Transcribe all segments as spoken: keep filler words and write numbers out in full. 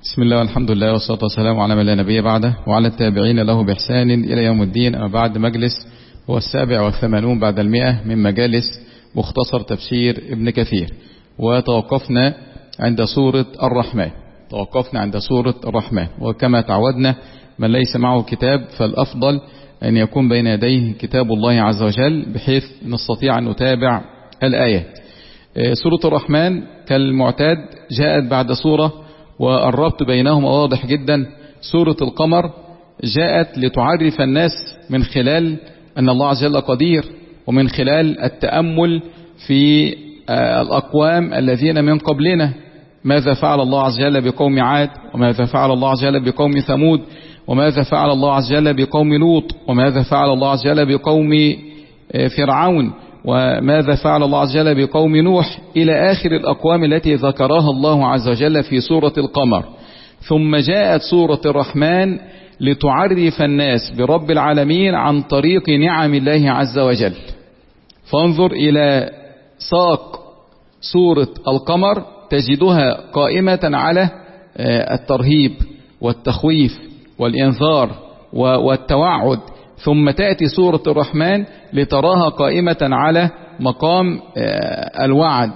بسم الله والحمد لله والصلاة والسلام على من لا نبي بعده وعلى التابعين له بإحسان إلى يوم الدين. أما بعد، مجلس هو السابع والثمانون بعد المئة من مجالس مختصر تفسير ابن كثير، وتوقفنا عند سورة الرحمن توقفنا عند سورة الرحمن وكما تعودنا من ليس معه كتاب فالأفضل أن يكون بين يديه كتاب الله عز وجل بحيث نستطيع أن نتابع الآيات. سورة الرحمن كالمعتاد جاءت بعد سورة، والربط بينهما واضح جدا. سورة القمر جاءت لتعرف الناس من خلال أن الله عز وجل قدير، ومن خلال التأمل في الأقوام الذين من قبلنا، ماذا فعل الله عز وجل بقوم عاد، وماذا فعل الله عز وجل بقوم ثمود، وماذا فعل الله عز وجل بقوم لوط، وماذا فعل الله عز وجل بقوم فرعون، وماذا فعل الله عز وجل بقوم نوح، إلى آخر الأقوام التي ذكرها الله عز وجل في سورة القمر. ثم جاءت سورة الرحمن لتعرف الناس برب العالمين عن طريق نعم الله عز وجل. فانظر إلى ساق سورة القمر تجدها قائمة على الترهيب والتخويف والإنذار والتوعد، ثم تأتي سورة الرحمن لتراها قائمة على مقام الوعد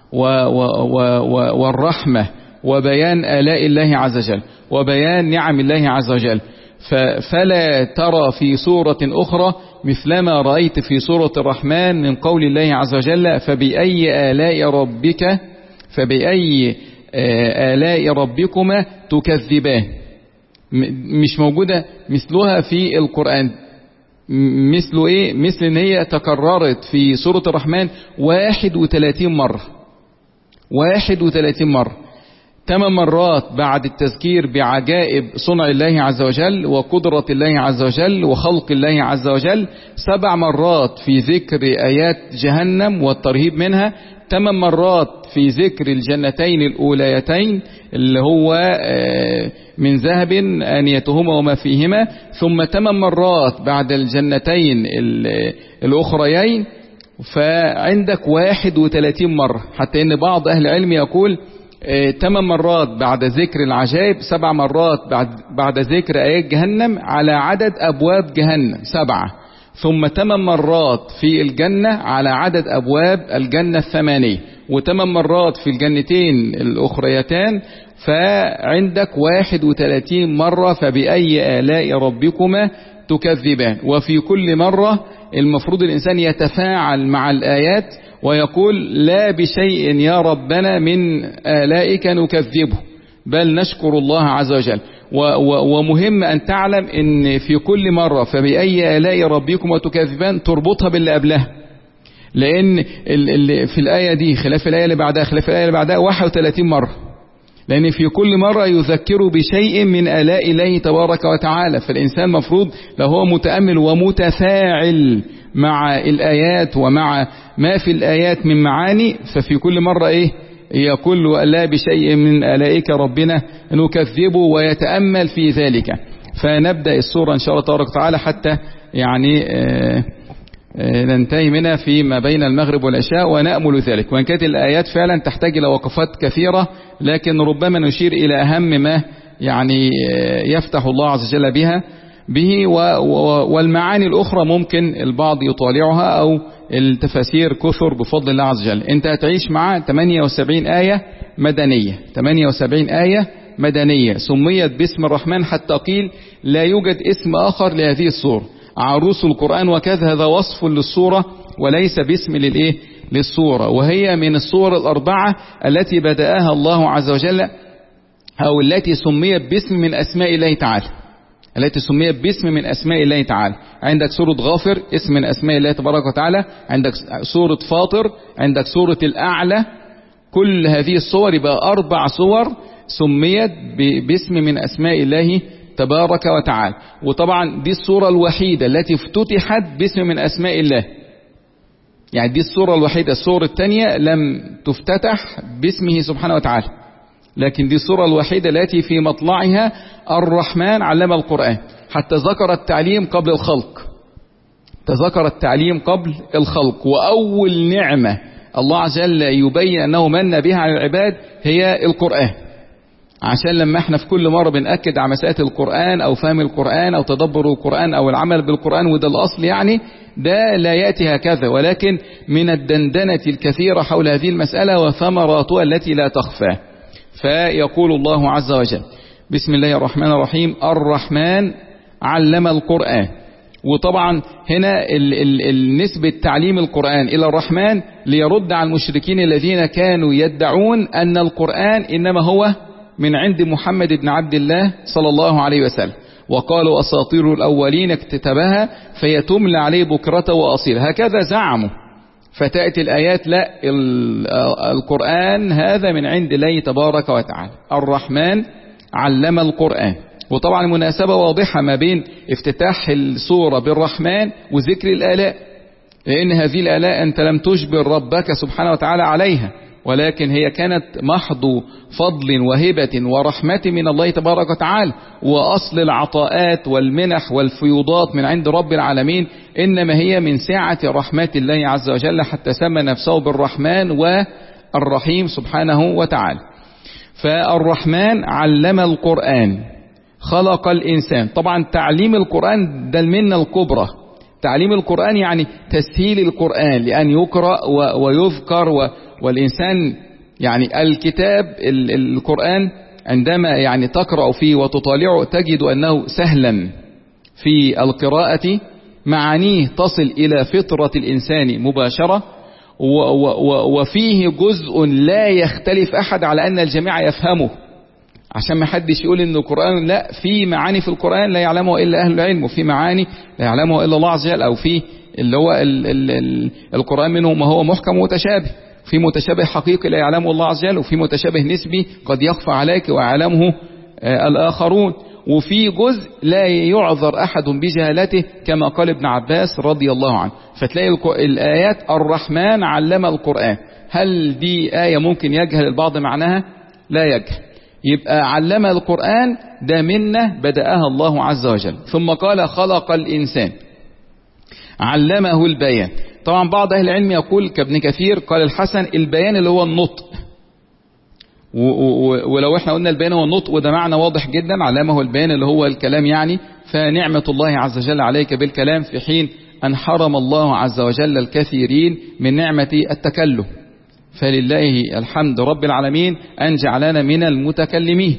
والرحمة وبيان آلاء الله عز وجل وبيان نعم الله عز وجل. فلا ترى في سورة أخرى مثلما رأيت في سورة الرحمن من قول الله عز وجل فبأي آلاء ربك فبأي آلاء ربكما تكذبان. مش موجودة مثلها في القرآن. مثل ايه؟ مثل ان هي تكررت في سورة الرحمن واحد وثلاثين مرة واحد وثلاثين مرة ثمان مرات بعد التذكير بعجائب صنع الله عز وجل وقدرة الله عز وجل وخلق الله عز وجل، سبع مرات في ذكر آيات جهنم والترهيب منها، ثمان مرات في ذكر الجنتين الأوليتين اللي هو من ذهب آنيتهما وما فيهما، ثم ثمان مرات بعد الجنتين الأخريين، فعندك واحد وثلاثين مرة. حتى إن بعض أهل العلم يقول ثمان مرات بعد ذكر العجائب، سبع مرات بعد, بعد ذكر آيات جهنم على عدد أبواب جهنم سبعة، ثم ثمان مرات في الجنة على عدد أبواب الجنة الثمانية، وثمان مرات في الجنتين الأخريتان، فعندك واحد وثلاثين مرة فبأي آلاء ربكما تكذبان. وفي كل مرة المفروض الإنسان يتفاعل مع الآيات ويقول لا بشيء يا ربنا من آلائك نكذبه بل نشكر الله عز وجل. ومهم أن تعلم أن في كل مرة فبأي آلاء ربكما تكذبان تربطها باللي قبلها، لأن اللي في الآية دي خلاف الآية اللي بعدها خلاف الآية اللي بعدها واحد وثلاثين مرة، لأن في كل مرة يذكر بشيء من آلاء الله تبارك وتعالى. فالإنسان مفروض لو هو متأمل ومتفاعل مع الآيات ومع ما في الآيات من معاني، ففي كل مرة إيه يقول لا بشيء من آلائك ربنا نكذبه ويتأمل في ذلك. فنبدأ السورة إن شاء الله تبارك وتعالى حتى يعني آه ننتهي منها فيما بين المغرب والعشاء ونأمل ذلك. وإن كانت الآيات فعلا تحتاج إلى وقفات كثيرة، لكن ربما نشير إلى أهم ما يعني يفتح الله عز وجل بها به، والمعاني الأخرى ممكن البعض يطالعها أو التفاسير كثر بفضل الله عز وجل. أنت هتعيش مع ثمانية وسبعين آية مدنية ثمانية وسبعين آية مدنية سميت باسم الرحمن، حتى قيل لا يوجد اسم آخر لهذه السورة. عروس القرآن وكذا، هذا وصف للسورة وليس باسم للإيه للسورة. وهي من السور الأربعة التي بدأها الله عز وجل أو التي سميت باسم من أسماء الله تعالى التي سميت باسم من أسماء الله تعالى. عندك سورة غافر اسم من أسماء الله تبارك وتعالى، عندك سورة فاطر، عندك سورة الأعلى. كل هذه الصور يبقى أربع صور سميت باسم من أسماء الله تبارك وتعالى. وطبعا دي السورة الوحيدة التي افتتحت باسم من أسماء الله، يعني دي السورة الوحيدة. السورة الثانية لم تفتتح باسمه سبحانه وتعالى، لكن دي السورة الوحيدة التي في مطلعها الرحمن علم القرآن، حتى ذكر التعليم قبل الخلق تذكر التعليم قبل الخلق. وأول نعمة الله عز وجل يبين أنه من بها على العباد هي القرآن. عشان لما احنا في كل مرة بنأكد على مسألة القرآن أو فهم القرآن أو تدبر القرآن أو العمل بالقرآن، وده الأصل يعني، ده لا يأتي هكذا، ولكن من الدندنة الكثيرة حول هذه المسألة وثمراتها التي لا تخفى. فيقول الله عز وجل: بسم الله الرحمن الرحيم، الرحمن علم القرآن. وطبعا هنا النسبة تعليم القرآن إلى الرحمن ليرد على المشركين الذين كانوا يدعون أن القرآن إنما هو من عند محمد بن عبد الله صلى الله عليه وسلم، وقالوا أساطير الأولين اكتتبها فهي تملى عليه بكرة وأصيل، هكذا زعموا. فتأتي الآيات: لا، القرآن هذا من عند الله تبارك وتعالى، الرحمن علم القرآن. وطبعا المناسبة واضحة ما بين افتتاح السورة بالرحمن وذكر الآلاء، لأن هذه الآلاء أنت لم تجبر ربك سبحانه وتعالى عليها، ولكن هي كانت محض فضل وهبة ورحمة من الله تبارك وتعالى، وأصل العطاءات والمنح والفيوضات من عند رب العالمين إنما هي من سعة رحمة الله عز وجل، حتى سمى نفسه بالرحمن والرحيم سبحانه وتعالى. فالرحمن علم القرآن، خلق الإنسان. طبعا تعليم القرآن ده المنة الكبرى، تعليم القرآن يعني تسهيل القرآن لأن يقرأ ويذكر، والإنسان يعني الكتاب القرآن عندما يعني تقرأ فيه وتطالعه تجد أنه سهلا في القراءة، معانيه تصل إلى فطرة الإنسان مباشرة، وفيه جزء لا يختلف أحد على أن الجميع يفهمه، عشان ما حدش يقول ان القرآن لا، في معاني في القرآن لا يعلمها الا اهل العلم، وفي معاني لا يعلمها الا الله عز وجل، او في اللي هو ال ال ال القرآن منه ما هو محكم ومتشابه، في متشابه حقيقي لا يعلمه الله عز وجل، وفي متشابه نسبي قد يخفى عليك ويعلمه آه الآخرون، وفي جزء لا يعذر أحد بجهالته كما قال ابن عباس رضي الله عنه. فتلاقي الآيات الرحمن علم القرآن، هل دي آية ممكن يجهل البعض معناها؟ لا يجهل. يبقى علم القرآن ده منة بدأها الله عز وجل. ثم قال خلق الإنسان، علمه البيان. طبعا بعض أهل العلم يقول كابن كثير قال الحسن البيان اللي هو النطق، ولو احنا قلنا البيان هو النطق وده معنى واضح جدا، علمه البيان اللي هو الكلام يعني، فنعمة الله عز وجل عليك بالكلام في حين أن حرم الله عز وجل الكثيرين من نعمة التكلم، فلله الحمد رب العالمين أن جعلنا من المتكلمين.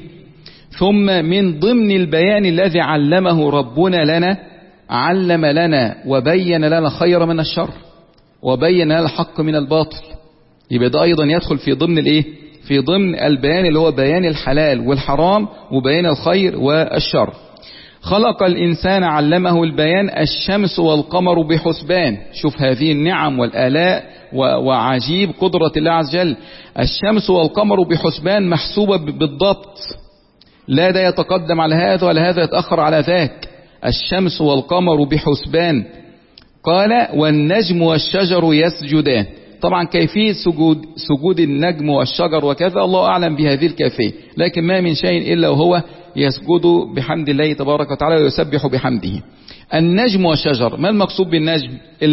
ثم من ضمن البيان الذي علمه ربنا لنا، علم لنا وبين لنا الخير من الشر، وبين لنا الحق من الباطل. يبقى ده أيضا يدخل في ضمن الإيه؟ في ضمن البيان اللي هو بيان الحلال والحرام وبيان الخير والشر. خلق الإنسان علمه البيان، الشمس والقمر بحسبان. شوف هذه النعم والآلاء وعجيب قدرة الله عز وجل. الشمس والقمر بحسبان، محسوبة بالضبط، لا ده يتقدم على هذا ولا هذا يتأخر على ذاك. الشمس والقمر بحسبان. قال والنجم والشجر يسجدان. طبعا كيفية سجود سجود النجم والشجر وكذا الله أعلم بهذه الكيفية، لكن ما من شيء إلا وهو يسجد بحمد الله تبارك وتعالى ويسبح بحمده. النجم والشجر، ما المقصود بالنجم؟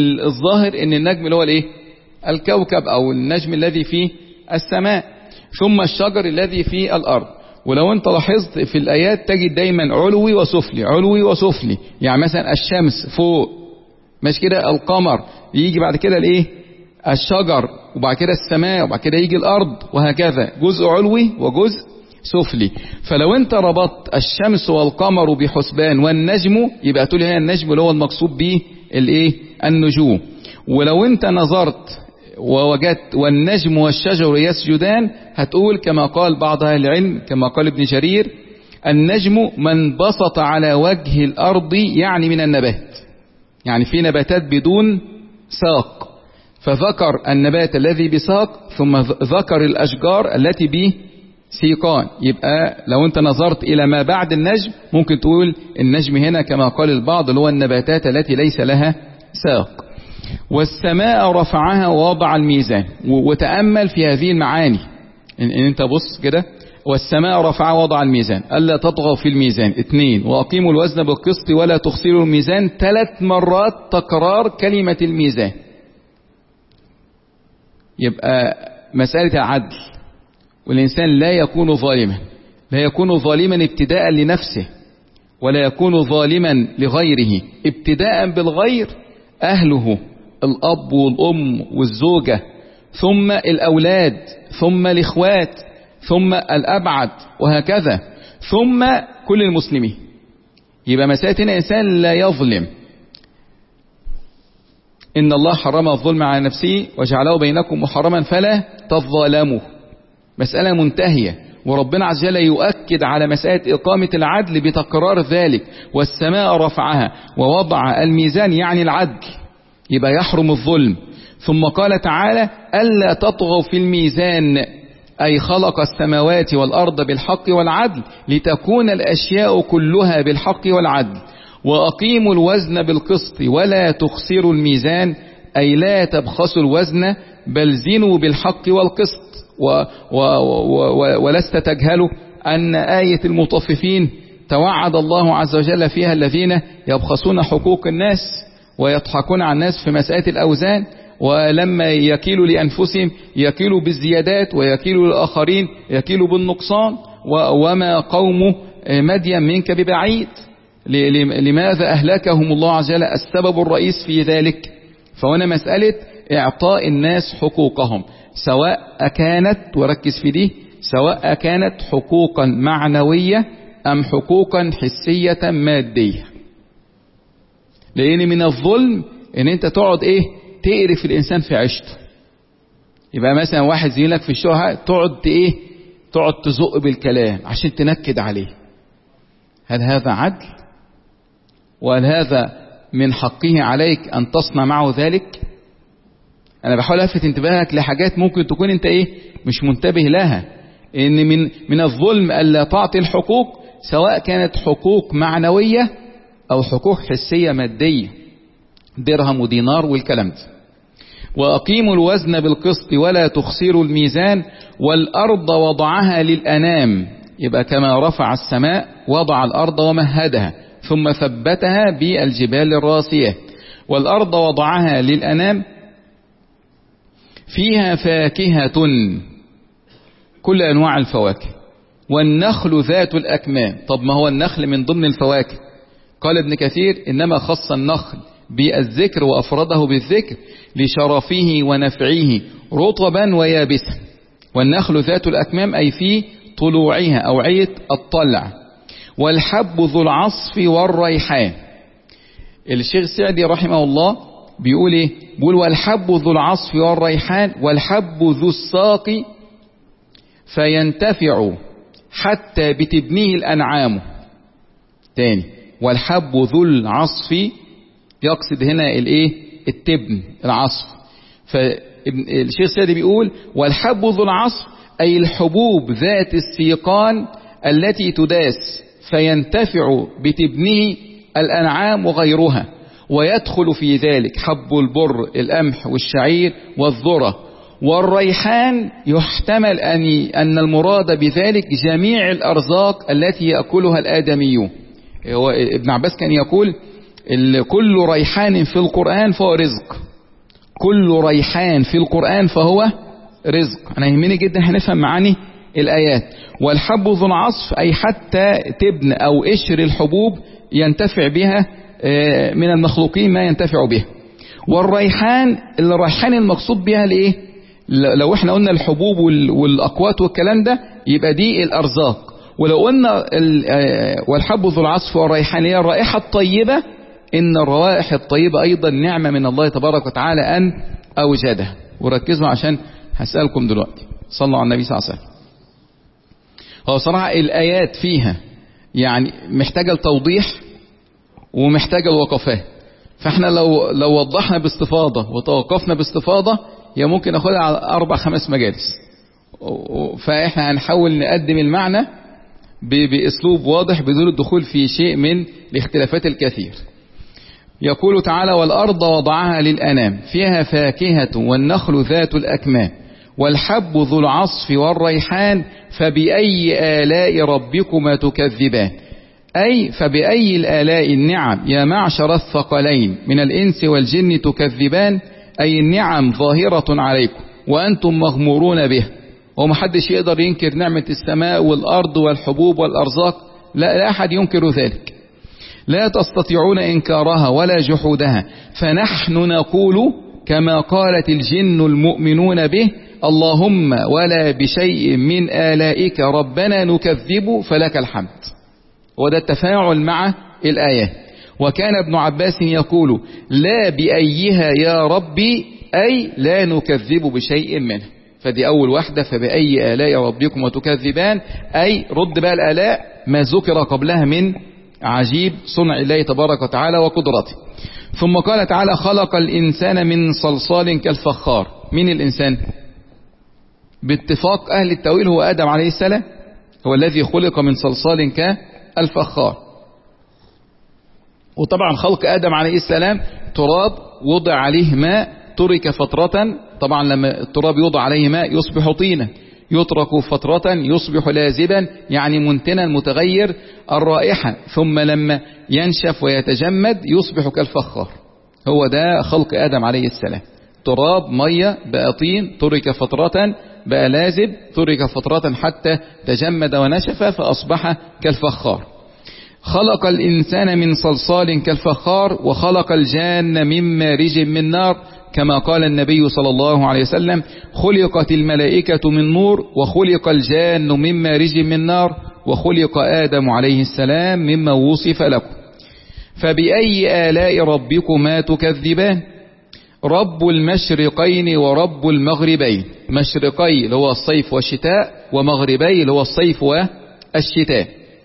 الظاهر ان النجم اللي هو الايه؟ الكوكب او النجم الذي في السماء، ثم الشجر الذي في الارض. ولو انت لاحظت في الايات تجد دايما علوي وسفلي علوي وسفلي، يعني مثلا الشمس فوق مش كده، القمر يجي بعد كده الايه؟ الشجر، وبعد كده السماء، وبعد كده يجي الارض، وهكذا جزء علوي وجزء سفلي. فلو انت ربطت الشمس والقمر بحسبان والنجم، يبقى تقول هنا النجم اللي هو المقصود به الايه؟ النجوم. ولو انت نظرت ووجدت والنجم والشجر يسجدان، هتقول كما قال بعض اهل العلم كما قال ابن جرير النجم من بسط على وجه الارض، يعني من النبات، يعني في نباتات بدون ساق، فذكر النبات الذي بساق ثم ذكر الاشجار التي به سيقان. يبقى لو انت نظرت الى ما بعد النجم ممكن تقول النجم هنا كما قال البعض اللي هو النباتات التي ليس لها ساق. والسماء رفعها ووضع الميزان. وتأمل في هذه المعاني، ان انت بص كده، والسماء رفعها ووضع الميزان ألا تطغوا في الميزان. اثنين، وأقيموا الوزن بالقسط ولا تخسروا الميزان. ثلاث مرات تكرار كلمة الميزان. يبقى مسألة العدل، والإنسان لا يكون ظالما. لا يكون ظالما ابتداء لنفسه ولا يكون ظالما لغيره. ابتداء بالغير أهله، الأب والأم والزوجة، ثم الأولاد، ثم الإخوات، ثم الأبعد، وهكذا، ثم كل المسلمين. يبقى مسألة هنا إنسان لا يظلم. إن الله حرم الظلم على نفسه وجعله بينكم محرما فلا تظالموا. مسألة منتهية، وربنا عز وجل يؤكد على مسألة إقامة العدل بتكرار ذلك. والسماء رفعها ووضع الميزان، يعني العدل، يبقى يحرم الظلم. ثم قال تعالى ألا تطغوا في الميزان، أي خلق السماوات والأرض بالحق والعدل لتكون الأشياء كلها بالحق والعدل. وأقيموا الوزن بالقسط ولا تخسروا الميزان، أي لا تبخسوا الوزن بل زنوا بالحق والقسط. و و و ولست تجهلوا أن آية المطففين توعد الله عز وجل فيها الذين يبخسون حقوق الناس ويضحكون على الناس في مسألة الأوزان، ولما يكيلوا لأنفسهم يكيلوا بالزيادات ويكيلوا للآخرين يكيلوا بالنقصان. وما قوم مدين منك ببعيد. لماذا أهلكهم الله عز وجل؟ السبب الرئيس في ذلك. فهنا مسألة إعطاء الناس حقوقهم، سواء كانت، وركز في دي، سواء كانت حقوقا معنوية أم حقوقا حسية مادية. لأن من الظلم إن أنت تقعد إيه تقرف الإنسان في عيشته. يبقى مثلا واحد زينك في الشغل تقعد إيه تقعد تزق بالكلام عشان تنكد عليه. هل هذا عدل؟ وهل هذا من حقه عليك أن تصنع معه ذلك؟ أنا بحاول ألفت انتباهك لحاجات ممكن تكون أنت إيه مش منتبه لها. إن من من الظلم ألا تعطي الحقوق، سواء كانت حقوق معنوية أو حقوق حسية مادية، درهم ودينار والكلام ده. وأقيموا الوزن بالقسط ولا تخسروا الميزان، والأرض وضعها للأنام. يبقى كما رفع السماء وضع الأرض ومهدها ثم ثبتها بالجبال الراسية. والأرض وضعها للأنام فيها فاكهة، كل أنواع الفواكه، والنخل ذات الأكمام. طب ما هو النخل من ضمن الفواكه؟ قال ابن كثير إنما خص النخل بالذكر وأفرده بالذكر لشرفه ونفعه رطبا ويابسا. والنخل ذات الأكمام أي في طلوعها أوعية الطلع. والحب ذو العصف والريحان. الشيخ السعدي رحمه الله بيقول ايه؟ بيقول والحب ذو العصف والريحان والحب ذو الساق فينتفع حتى بتبنيه الأنعام. تاني، والحب ذو العصف، يقصد هنا الايه التبن العصف. فالشيخ السعدي بيقول والحب ذو العصف أي الحبوب ذات السيقان التي تداس فينتفع بتبنيه الأنعام وغيرها. ويدخل في ذلك حب البر، القمح والشعير والذرة. والريحان يحتمل أن أن المراد بذلك جميع الأرزاق التي يأكلها الآدميون. ابن عباس كان يقول كل ريحان في القرآن فهو رزق. كل ريحان في القرآن فهو رزق. أنا يهمني جدا هنفهم معاني الآيات. والحب ذو العصف أي حتى تبن أو قشر الحبوب ينتفع بها من المخلوقين ما ينتفع به. والريحان، الريحان المقصود بها الايه؟ لو احنا قلنا الحبوب والاقوات والكلام ده يبقى دي الارزاق. ولو قلنا والحب ذو العصف والريحان هي الرائحه الطيبه، ان الروائح الطيبه ايضا نعمه من الله تبارك وتعالى ان اوجدها. وركزوا عشان هسألكم دلوقتي. صلوا على النبي صلى الله عليه وسلم. هو صراحه الايات فيها يعني محتاجه لتوضيح ومحتاجة الوقفات. فاحنا لو لو وضحنا باستفاضة وتوقفنا باستفاضة هي ممكن ناخدها على أربع خمس مجالس. فاحنا هنحاول نقدم المعنى بأسلوب واضح بدون الدخول في شيء من الاختلافات الكثير. يقول تعالى والأرض وضعها للأنام فيها فاكهة والنخل ذات الأكمام والحب ذو العصف والريحان فبأي آلاء ربكما تكذبان. أي فبأي الآلاء النعم يا معشر الثقلين من الإنس والجن تكذبان. أي النعم ظاهرة عليكم وأنتم مغمورون به. ومحدش يقدر ينكر نعمة السماء والأرض والحبوب والأرزاق، لا, لا أحد ينكر ذلك، لا تستطيعون إنكارها ولا جحودها، فنحن نقول كما قالت الجن المؤمنون به اللهم ولا بشيء من آلائك ربنا نكذب فلك الحمد. وده التفاعل مع الآية. وكان ابن عباس يقول لا بأيها يا ربي، أي لا نكذب بشيء منه. فدي أول واحدة، فبأي آلاء ربكم وتكذبان، أي رد بقى الآلاء ما ذكر قبلها من عجيب صنع الله تبارك وتعالى وقدرته. ثم قال تعالى خلق الإنسان من صلصال كالفخار. من الإنسان؟ باتفاق أهل التأويل هو آدم عليه السلام، هو الذي خلق من صلصال كالفخار. وطبعا خلق آدم عليه السلام تراب وضع عليه ماء ترك فترة، طبعا لما التراب يوضع عليه ماء يصبح طينا، يترك فترة يصبح لازبا يعني منتنا متغير الرائحة، ثم لما ينشف ويتجمد يصبح كالفخار. هو ده خلق آدم عليه السلام، تراب مية بقى طين ترك فترة بقى لازب ترك فترة حتى تجمد ونشف فأصبح كالفخار. خلق الإنسان من صلصال كالفخار وخلق الجان من مارج من نار، كما قال النبي صلى الله عليه وسلم خلقت الملائكة من نور وخلق الجان من مارج من نار وخلق آدم عليه السلام مما وصف لكم. فبأي آلاء ربكما تكذبان؟ رب المشرقين ورب المغربين، مشرقي اللي هو الصيف والشتاء، ومغربي اللي هو الصيف والشتاء.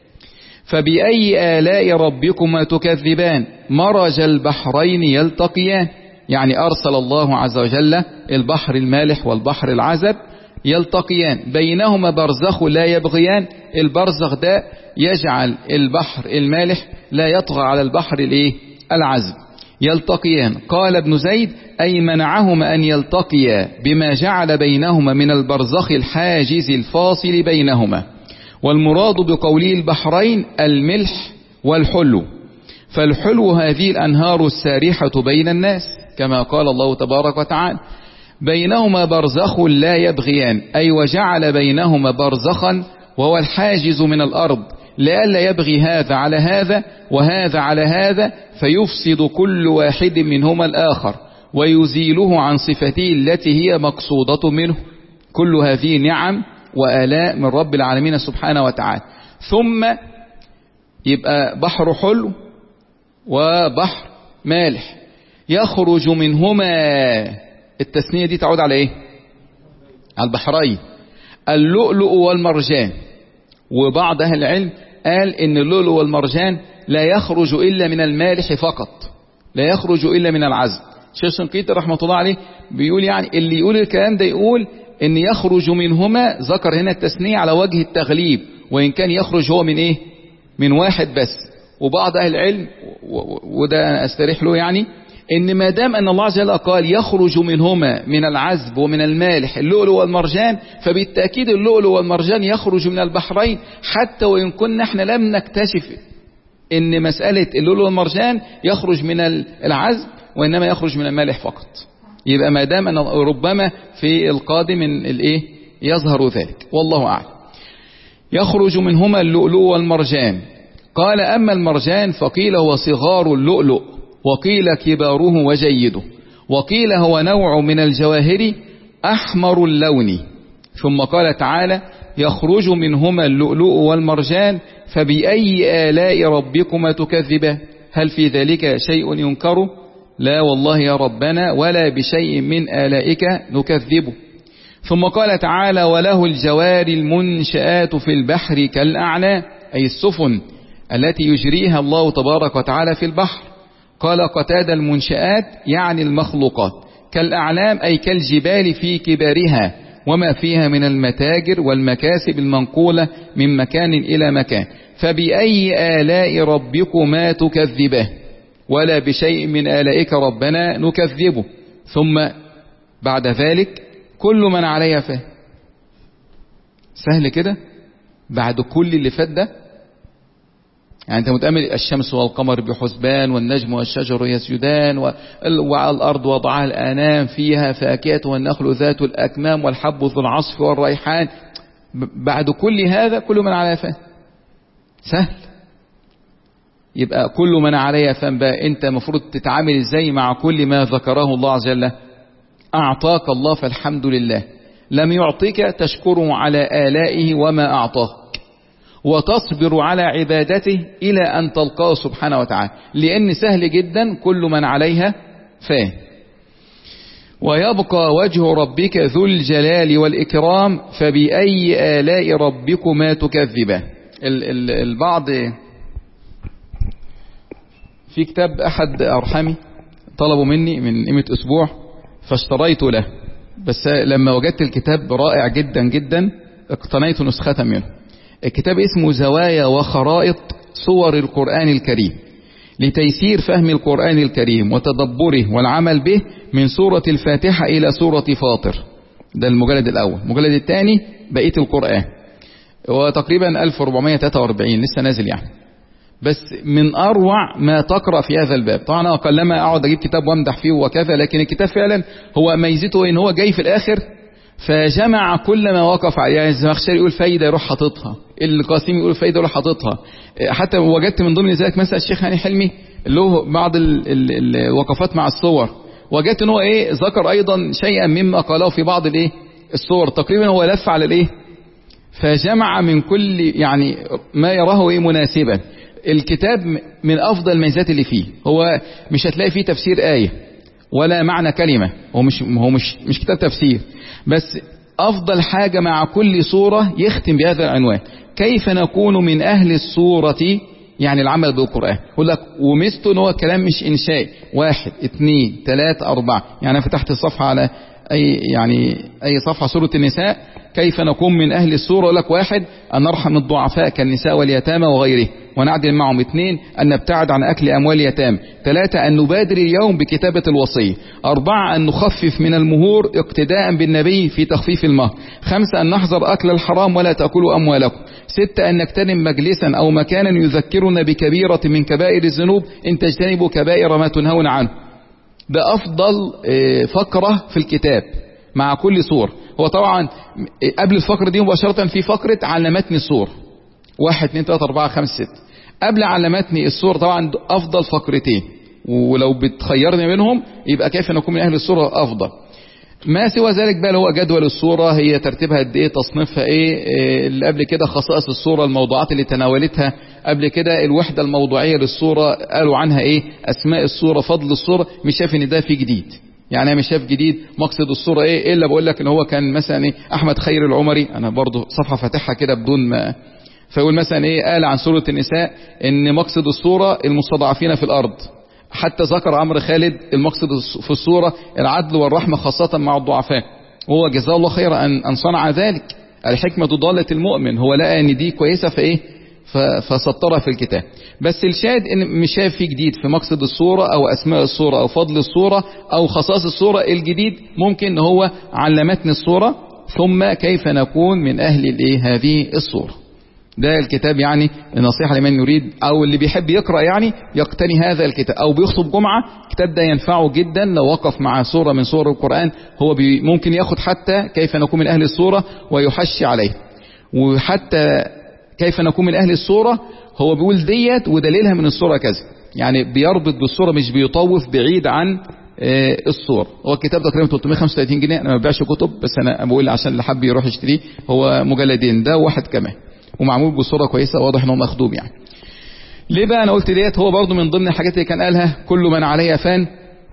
فبأي آلاء ربكما تكذبان؟ مرج البحرين يلتقيان، يعني أرسل الله عز وجل البحر المالح والبحر العذب يلتقيان، بينهما برزخ لا يبغيان. البرزخ ده يجعل البحر المالح لا يطغى على البحر الايه العذب. يلتقيان قال ابن زيد أي منعهما أن يلتقيا بما جعل بينهما من البرزخ الحاجز الفاصل بينهما. والمراد بقوله البحرين الملح والحلو، فالحلو هذه الأنهار السارحة بين الناس كما قال الله تبارك وتعالى بينهما برزخ لا يبغيان، أي وجعل بينهما برزخا وهو الحاجز من الأرض لئلا يبغي هذا على هذا وهذا على هذا فيفسد كل واحد منهما الآخر ويزيله عن صفته التي هي مقصودة منه. كل هذه نعم وآلاء من رب العالمين سبحانه وتعالى. ثم يبقى بحر حلو وبحر مالح يخرج منهما، التسنية دي تعود على ايه؟ على البحرين، اللؤلؤ والمرجان. وبعض أهل العلم قال إن اللؤلؤ والمرجان لا يخرج إلا من المالح فقط، لا يخرج إلا من العذب. الشيخ الشنقيطي رحمة الله عليه بيقول يعني اللي يقول الكلام ده يقول إن يخرج منهما، ذكر هنا التسنية على وجه التغليب، وإن كان يخرج هو من إيه؟ من واحد بس. وبعض أهل العلم وده أنا أستريح له يعني إن ما دام أن الله عز وجل قال يخرج منهما من العذب ومن المالح اللؤلؤ والمرجان، فبالتأكيد اللؤلؤ والمرجان يخرج من البحرين، حتى وإن كنا احنا لم نكتشف إن مسألة اللؤلؤ والمرجان يخرج من العذب وإنما يخرج من المالح فقط. يبقى ما دام أن ربما في القادم من الإيه يظهر ذلك، والله أعلم. يخرج منهما اللؤلؤ والمرجان. قال أما المرجان فقيل هو صغار اللؤلؤ، وقيل كباره وجيده، وقيل هو نوع من الجواهر أحمر اللون. ثم قال تعالى يخرج منهما اللؤلؤ والمرجان فبأي آلاء ربكما تكذبان؟ هل في ذلك شيء ينكر؟ لا والله يا ربنا، ولا بشيء من آلائك نكذبه. ثم قال تعالى وله الجوار المنشآت في البحر كالأعلام، أي السفن التي يجريها الله تبارك وتعالى في البحر. قال قتادة المنشآت يعني المخلوقات، كالأعلام أي كالجبال في كبارها وما فيها من المتاجر والمكاسب المنقولة من مكان إلى مكان. فبأي آلاء ربكما تكذبان؟ ولا بشيء من آلائك ربنا نكذبه. ثم بعد ذلك كل من عليها فان. سهل كده بعد كل اللي فات ده؟ يعني انت متأمل الشمس والقمر بحسبان والنجم والشجر يسجدان وعلى الأرض وضعها الآنام فيها فاكهة والنخل ذات الأكمام والحب ذو العصف والريحان. بعد كل هذا كل من عليها فان. سهل. يبقى كل من عليها فان بقى انت مفروض تتعامل ازاي مع كل ما ذكره الله عز وجل. أعطاك الله فالحمد لله، لم يعطيك تشكره على آلائه وما أعطاك، وتصبر على عبادته إلى أن تلقاه سبحانه وتعالى، لأن سهل جدا كل من عليها فان. ويبقى وجه ربك ذو الجلال والإكرام فبأي آلاء ربكما تكذبان. البعض في كتاب أحد أرحامي طلبوا مني من قيمة أسبوع فاشتريت له، بس لما وجدت الكتاب رائع جدا جدا اقتنيت نسخة منه. الكتاب اسمه زوايا وخرائط صور القرآن الكريم لتيسير فهم القرآن الكريم وتدبره والعمل به من سورة الفاتحة إلى سورة فاطر. ده المجلد الأول. المجلد الثاني بقية القرآن، وتقريبا ألف وأربعمائة وثلاثة وأربعين لسه نازل يعني. بس من أروع ما تقرأ في هذا الباب. طبعا أقلما أقعد أجيب كتاب وامدح فيه وكذا، لكن الكتاب فعلا هو ميزته إن هو جاي في الآخر فجمع كل ما وقف عليه. يعني الزمخشري يقول فايدة يروح حاططها، القاسمي يقول فايدة يروح حاططها. حتى وجدت من ضمن ذلك مثلا الشيخ هاني حلمي له بعض الوقفات مع الصور، وجدت ان هو ايه ذكر ايضا شيئا مما قاله في بعض الايه الصور. تقريبا هو لف على الايه، فجمع من كل يعني ما يراه ايه مناسبا. الكتاب من افضل الميزات اللي فيه هو مش هتلاقي فيه تفسير آية ولا معنى كلمة، هو مش هو مش مش كتاب تفسير، بس افضل حاجة مع كل سورة يختم بهذا العنوان: كيف نكون من اهل السورة، يعني العمل بالقرآن. يقول لك ومثله ان هو كلام مش انشائي، واحد اثنين ثلاثة اربعة. يعني انا فتحت الصفحة على اي يعني اي صفحة سورة النساء، كيف نكون من اهل السورة. يقول لك واحد ان نرحم الضعفاء كالنساء واليتامى وغيره ونعدل معهم. اثنين ان نبتعد عن اكل اموال اليتامى. ثلاثة ان نبادر اليوم بكتابة الوصية. اربعة ان نخفف من المهور اقتداء بالنبي في تخفيف المهر. خمسة ان نحذر اكل الحرام ولا تاكلوا اموالكم. ستة ان نغتنم مجلسا او مكانا يذكرنا بكبيرة من كبائر الذنوب ان تجتنبوا كبائر ما تنهون عنه. ده افضل فقرة في الكتاب مع كل سورة. هو طبعا قبل الفقرة دي مباشرة في فقرة على متن السورة، واحد اثنين ثلاثة اربعة خمسة ستة. قبل على متن السورة طبعا افضل فقرتين، ولو بتخيرني منهم يبقى كيف نكون من اهل السورة افضل. ما سوى ذلك بقى هو جدول السورة، هي ترتيبها قد ايه، تصنيفها ايه، اللي قبل كده خصائص السورة، الموضوعات اللي تناولتها قبل كده، الوحدة الموضوعية للسورة قالوا عنها ايه، اسماء السورة، فضل السورة. مش شايف ان ده في جديد، يعني انا مش شايف جديد مقصد السورة ايه، الا بقول لك ان هو كان مثلا ايه احمد خير العمري، انا برضو صفحة فاتحها كده بدون ما، فيقول مثلا ايه قال عن سورة النساء ان مقصد السورة المستضعفين في الارض. حتى ذكر عمرو خالد المقصد في السورة العدل والرحمة خاصة مع الضعفاء، وهو جزاه الله خيرا ان ان صنع ذلك. الحكمة ضالة المؤمن، هو لقى ان دي كويسة فايه فسطرها في الكتاب. بس الشاهد ان مش شايف فيه جديد في مقصد السورة او اسماء السورة او فضل السورة او خصائص السورة. الجديد ممكن ان هو على متن السورة ثم كيف نكون من اهل الايه هذه السورة. ده الكتاب يعني نصيحة لمن يريد او اللي بيحب يقرأ يعني يقتني هذا الكتاب، او بيخطب جمعة الكتاب ده ينفعه جدا لو وقف مع سورة من سور القرآن. هو بي ممكن ياخد حتى كيف نكون من اهل السورة ويحشي عليه، وحتى كيف نكون من اهل السورة هو بيقول ديت ودليلها من السورة كذا، يعني بيربط بالسورة مش بيطوف بعيد عن السورة. هو الكتاب ده تقريبا ثلاثمائة وخمسة وثلاثين جنيه، انا ما ببيعش كتب بس انا بقول عشان اللي حب يروح يشتريه. هو مجلدين ده واحد كمان، ومعمول بصورة كويسة، واضح انه مخدوم يعني. ليه بقى انا قلت ديت؟ هو برضو من ضمن الحاجات اللي كان قالها كل من عليها فان.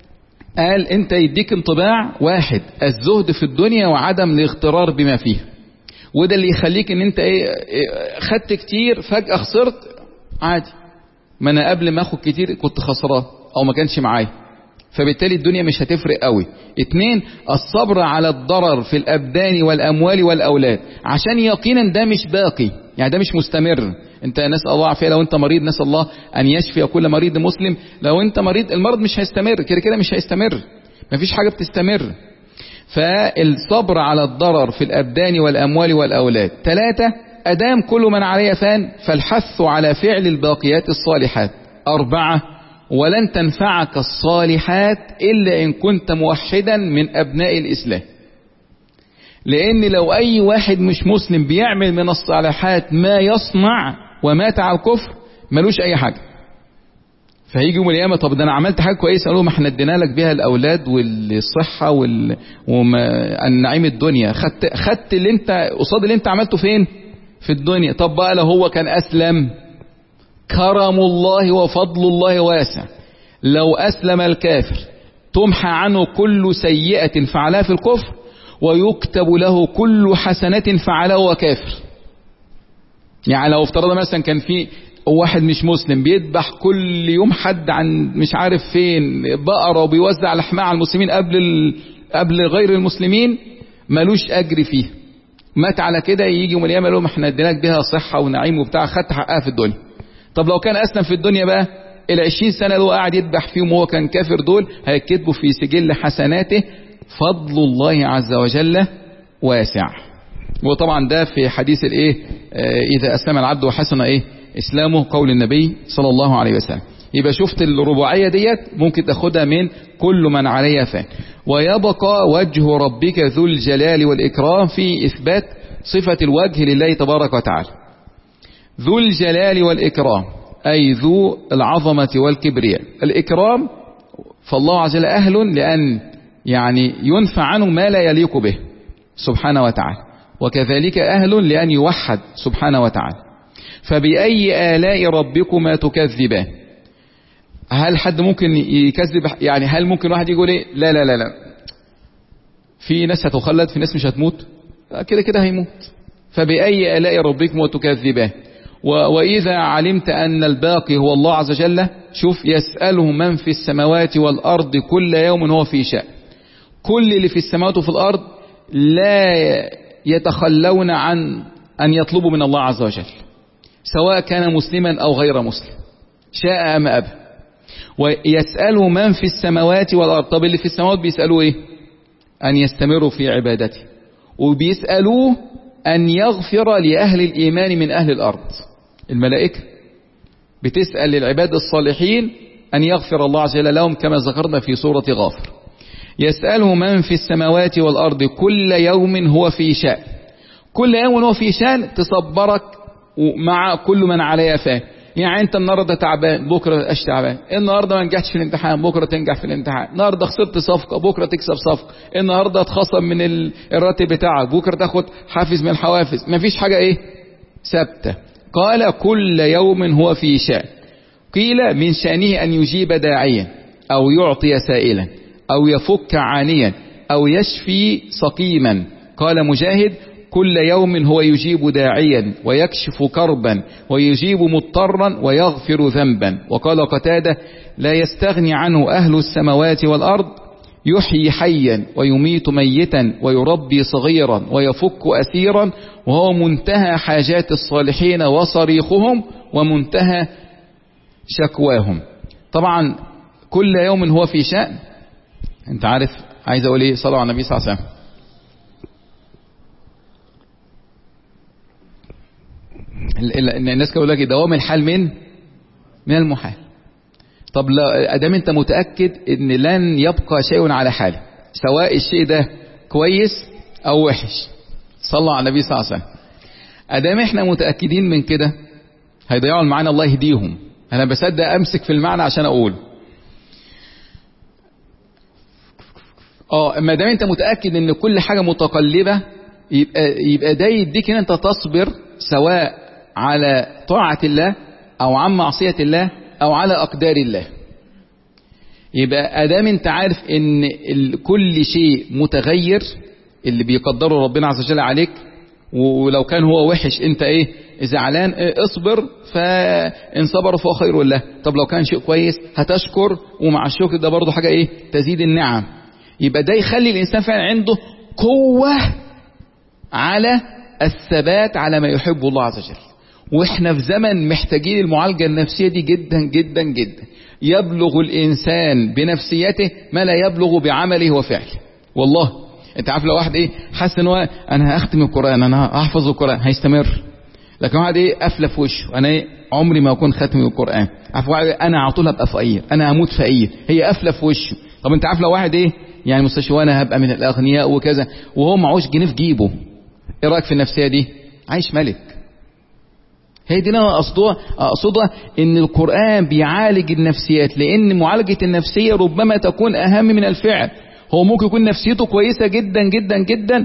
قال انت يديك انطباع واحد الزهد في الدنيا وعدم الاغترار بما فيها، وده اللي يخليك ان انت ايه خدت كتير فجأة خسرت عادي، ما انا قبل ما اخد كتير كنت خسران او ما كانش معايا، فبالتالي الدنيا مش هتفرق قوي. اتنين الصبر على الضرر في الابدان والاموال والاولاد، عشان يقينا ده مش باقي، يعني ده مش مستمر. انت نسأل الله عافية، لو انت مريض نسأل الله ان يشفي كل مريض مسلم. لو انت مريض المرض مش هيستمر كده كده، مش هيستمر، مفيش حاجة بتستمر. فالصبر على الضرر في الابدان والاموال والاولاد. ثلاثة أدام كل من عليه فان فالحث على فعل الباقيات الصالحات. أربعة، ولن تنفعك الصالحات إلا إن كنت موحدا من أبناء الإسلام. لأن لو أي واحد مش مسلم بيعمل من الصالحات ما يصنع ومات على الكفر ملوش أي حاجة. فهيجي يوم القيامة طب ده أنا عملت حاجة كويسة، قالوا ما احنا ادينا لك بيها الأولاد والصحة وال... والنعيم الدنيا، خدت خدت اللي أنت قصاد اللي أنت عملته فين؟ في الدنيا. طب بقى لو هو كان أسلم، كرم الله وفضل الله واسع، لو أسلم الكافر تمحى عنه كل سيئة فعلها في الكفر ويكتب له كل حسنة فعلها وهو كافر. يعني لو افترضنا مثلا كان في واحد مش مسلم بيذبح كل يوم حد عن مش عارف فين بقرة وبيوزع لحمها على المسلمين قبل ال... قبل غير المسلمين، ملوش أجر فيه، مات على كده، يجي يوم القيامة لهم احنا اديناك بها صحة ونعيم وبتاع، خدت حقها في الدنيا. طب لو كان أسلم في الدنيا بقى، العشرين سنة اللي هو قاعد يذبح فيهم وهو كان كافر دول هيكتبوا في سجل حسناته. فضل الله عز وجل واسع. وطبعا ده في حديث الايه اه اذا اسلم العبد وحسن ايه اسلامه، قول النبي صلى الله عليه وسلم. يبقى شفت الرباعية ديت ممكن تاخدها من كل من عليه فان. ويبقى وجه ربك ذو الجلال والإكرام في إثبات صفة الوجه لله تبارك وتعالى. ذو الجلال والإكرام أي ذو العظمة والكبرياء. الإكرام فالله عز وجل أهل لأن يعني ينفع عنه ما لا يليق به سبحانه وتعالى، وكذلك أهل لأن يوحد سبحانه وتعالى. فبأي آلاء ربكما تكذبان؟ هل حد ممكن يكذب؟ يعني هل ممكن واحد يقول ايه لا لا لا لا في ناس هتخلد، في ناس مش هتموت، كده كده هيموت. فبأي آلاء ربكما تكذبان؟ وإذا علمت أن الباقي هو الله عز وجل، شوف يسأله من في السماوات والأرض كل يوم هو في شأن. كل اللي في السماوات وفي الأرض لا يتخلون عن أن يطلبوا من الله عز وجل، سواء كان مسلما أو غير مسلم، شاء أم أبى. ويسأله من في السماوات والأرض. طب اللي في السماوات بيسألوه إيه؟ أن يستمروا في عبادته، وبيسألوه أن يغفر لأهل الإيمان من أهل الأرض. الملائكة بتسأل للعباد الصالحين أن يغفر الله عز وجل لهم كما ذكرنا في سورة غافر. يسأله من في السماوات والأرض كل يوم هو في شأن. كل يوم هو في شأن تصبرك مع كل من عليه فان. يعني انت النهارده تعبان بكره اش تعبان، النهارده ما نجحتش في الامتحان بكره تنجح في الامتحان، النهارده خسرت صفقه بكره تكسب صفقه، النهارده اتخصم من الراتب بتاعك بكره تاخد حافز من الحوافز. ما فيش حاجه ايه ثابته. قال كل يوم هو في شأن. قيل من شأنه ان يجيب داعيا او يعطي سائلا او يفك عانيا او يشفي سقيما. قال مجاهد كل يوم هو يجيب داعيا ويكشف كربا ويجيب مضطرا ويغفر ذنبا. وقال قتادة لا يستغني عنه أهل السماوات والأرض، يحيي حيا ويميت ميتا ويربي صغيرا ويفك أسيرا، وهو منتهى حاجات الصالحين وصريخهم ومنتهى شكواهم. طبعا كل يوم هو في شأن. انت عارف عايز اقول ايه؟ صلوا على النبي صلى الله عليه وسلم. الناس كانوا يقول لك دوام الحال من من المحال. طب ادام انت متاكد ان لن يبقى شيء على حاله، سواء الشيء ده كويس او وحش، صلوا على النبي صلى الله عليه وسلم. ادام احنا متاكدين من كده هيضيعوا المعنى، الله يهديهم. انا بصدق امسك في المعنى عشان اقول اه ما دام انت متاكد ان كل حاجه متقلبه، يبقى يبقى ده يديك ان انت تصبر سواء على طاعة الله او عن معصية الله او على اقدار الله. يبقى ادام انت عارف ان كل شيء متغير اللي بيقدره ربنا عز وجل عليك، ولو كان هو وحش انت ايه زعلان، إيه اصبر، فان صبر فهو خير له. طب لو كان شيء كويس هتشكر، ومع الشكر ده برضو حاجة ايه تزيد النعم. يبقى ده يخلي الانسان فعلا عنده قوة على الثبات على ما يحب الله عز وجل. واحنا في زمن محتاجين المعالجة النفسية دي جدا جدا جدا. يبلغ الانسان بنفسيته ما لا يبلغ بعمله وفعله. والله انت عارف لو واحد ايه حاسس ان هو انا هختم القرآن، انا هحفظ القرآن، هيستمر. لكن واحد ايه قافله في وشه، انا ايه عمري ما اكون ختم القران، عارف واحد انا على طول هبقى فقير، انا هموت فقير، هي قافله في وشه. طب انت عارف لو واحد ايه يعني مستشفى وانا هبقى من الاغنياء وكذا وهو معوش جنيه في جيبه، ايه رايك في النفسيه دي؟ عايش ملك. هي دي انا اقصدها اقصدها ان القران بيعالج النفسيات، لان معالجه النفسيه ربما تكون اهم من الفعل. هو ممكن يكون نفسيته كويسه جدا جدا جدا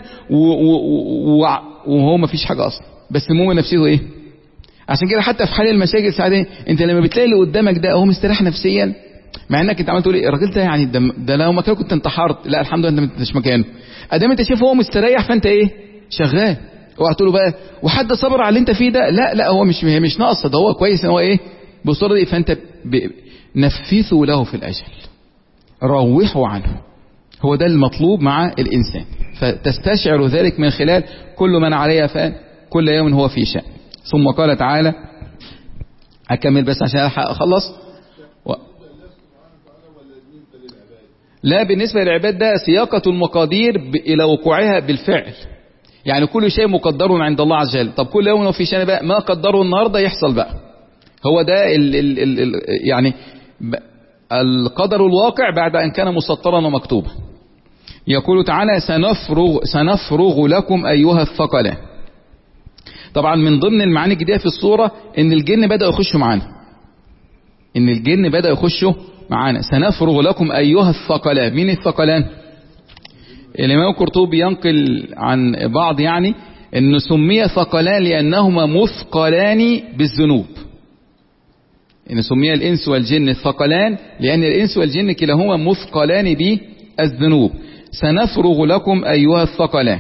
وهو ما فيش حاجه اصلا، بس المهم نفسيته ايه. عشان كده حتى في حال المشاكل ساعات انت لما بتلاقي اللي قدامك ده هو مستريح نفسيا، مع انك انت عمال تقول ايه الراجل ده يعني ده, ده لو مكانه كنت انتحرت، لا الحمد لله انت مش مكانه. ادام انت شايف هو مستريح فانت ايه شغال. اوعى تقول له بقى وحد صبر على اللي انت فيه ده، لا لا هو مش هي مش ناقصه، ده هو كويس ان هو ايه بالصوره دي. فانت نفثوا له في الاجل، روحوا عنه، هو ده المطلوب مع الانسان. فتستشعر ذلك من خلال كل من عليها فان، كل يوم هو في شأن. ثم قال تعالى، اكمل بس عشان اخلص و... لا بالنسبه للعباد ده سياقه المقادير الى وقوعها بالفعل، يعني كل شيء مقدر عند الله عز وجل. طب كل يوم في شأن بقى، ما قدره النهارده يحصل بقى، هو ده ال ال ال ال يعني القدر الواقع بعد ان كان مسطرا ومكتوبا. يقول تعالى سنفرغ سنفرغ لكم ايها الثقلان. طبعا من ضمن المعاني الجديده في الصوره ان الجن بدأوا يخشوا معانا، ان الجن بدأوا يخشوا معانا. سنفرغ لكم ايها الثقلان. مين الثقلان؟ الامام القرطبي ينقل عن بعض يعني انه سمي ثقلان لانهما مثقلان بالذنوب، ان سمي الانس والجن الثقلان لان الانس والجن كلاهما مثقلان بالذنوب. سنفرغ لكم ايها الثقلان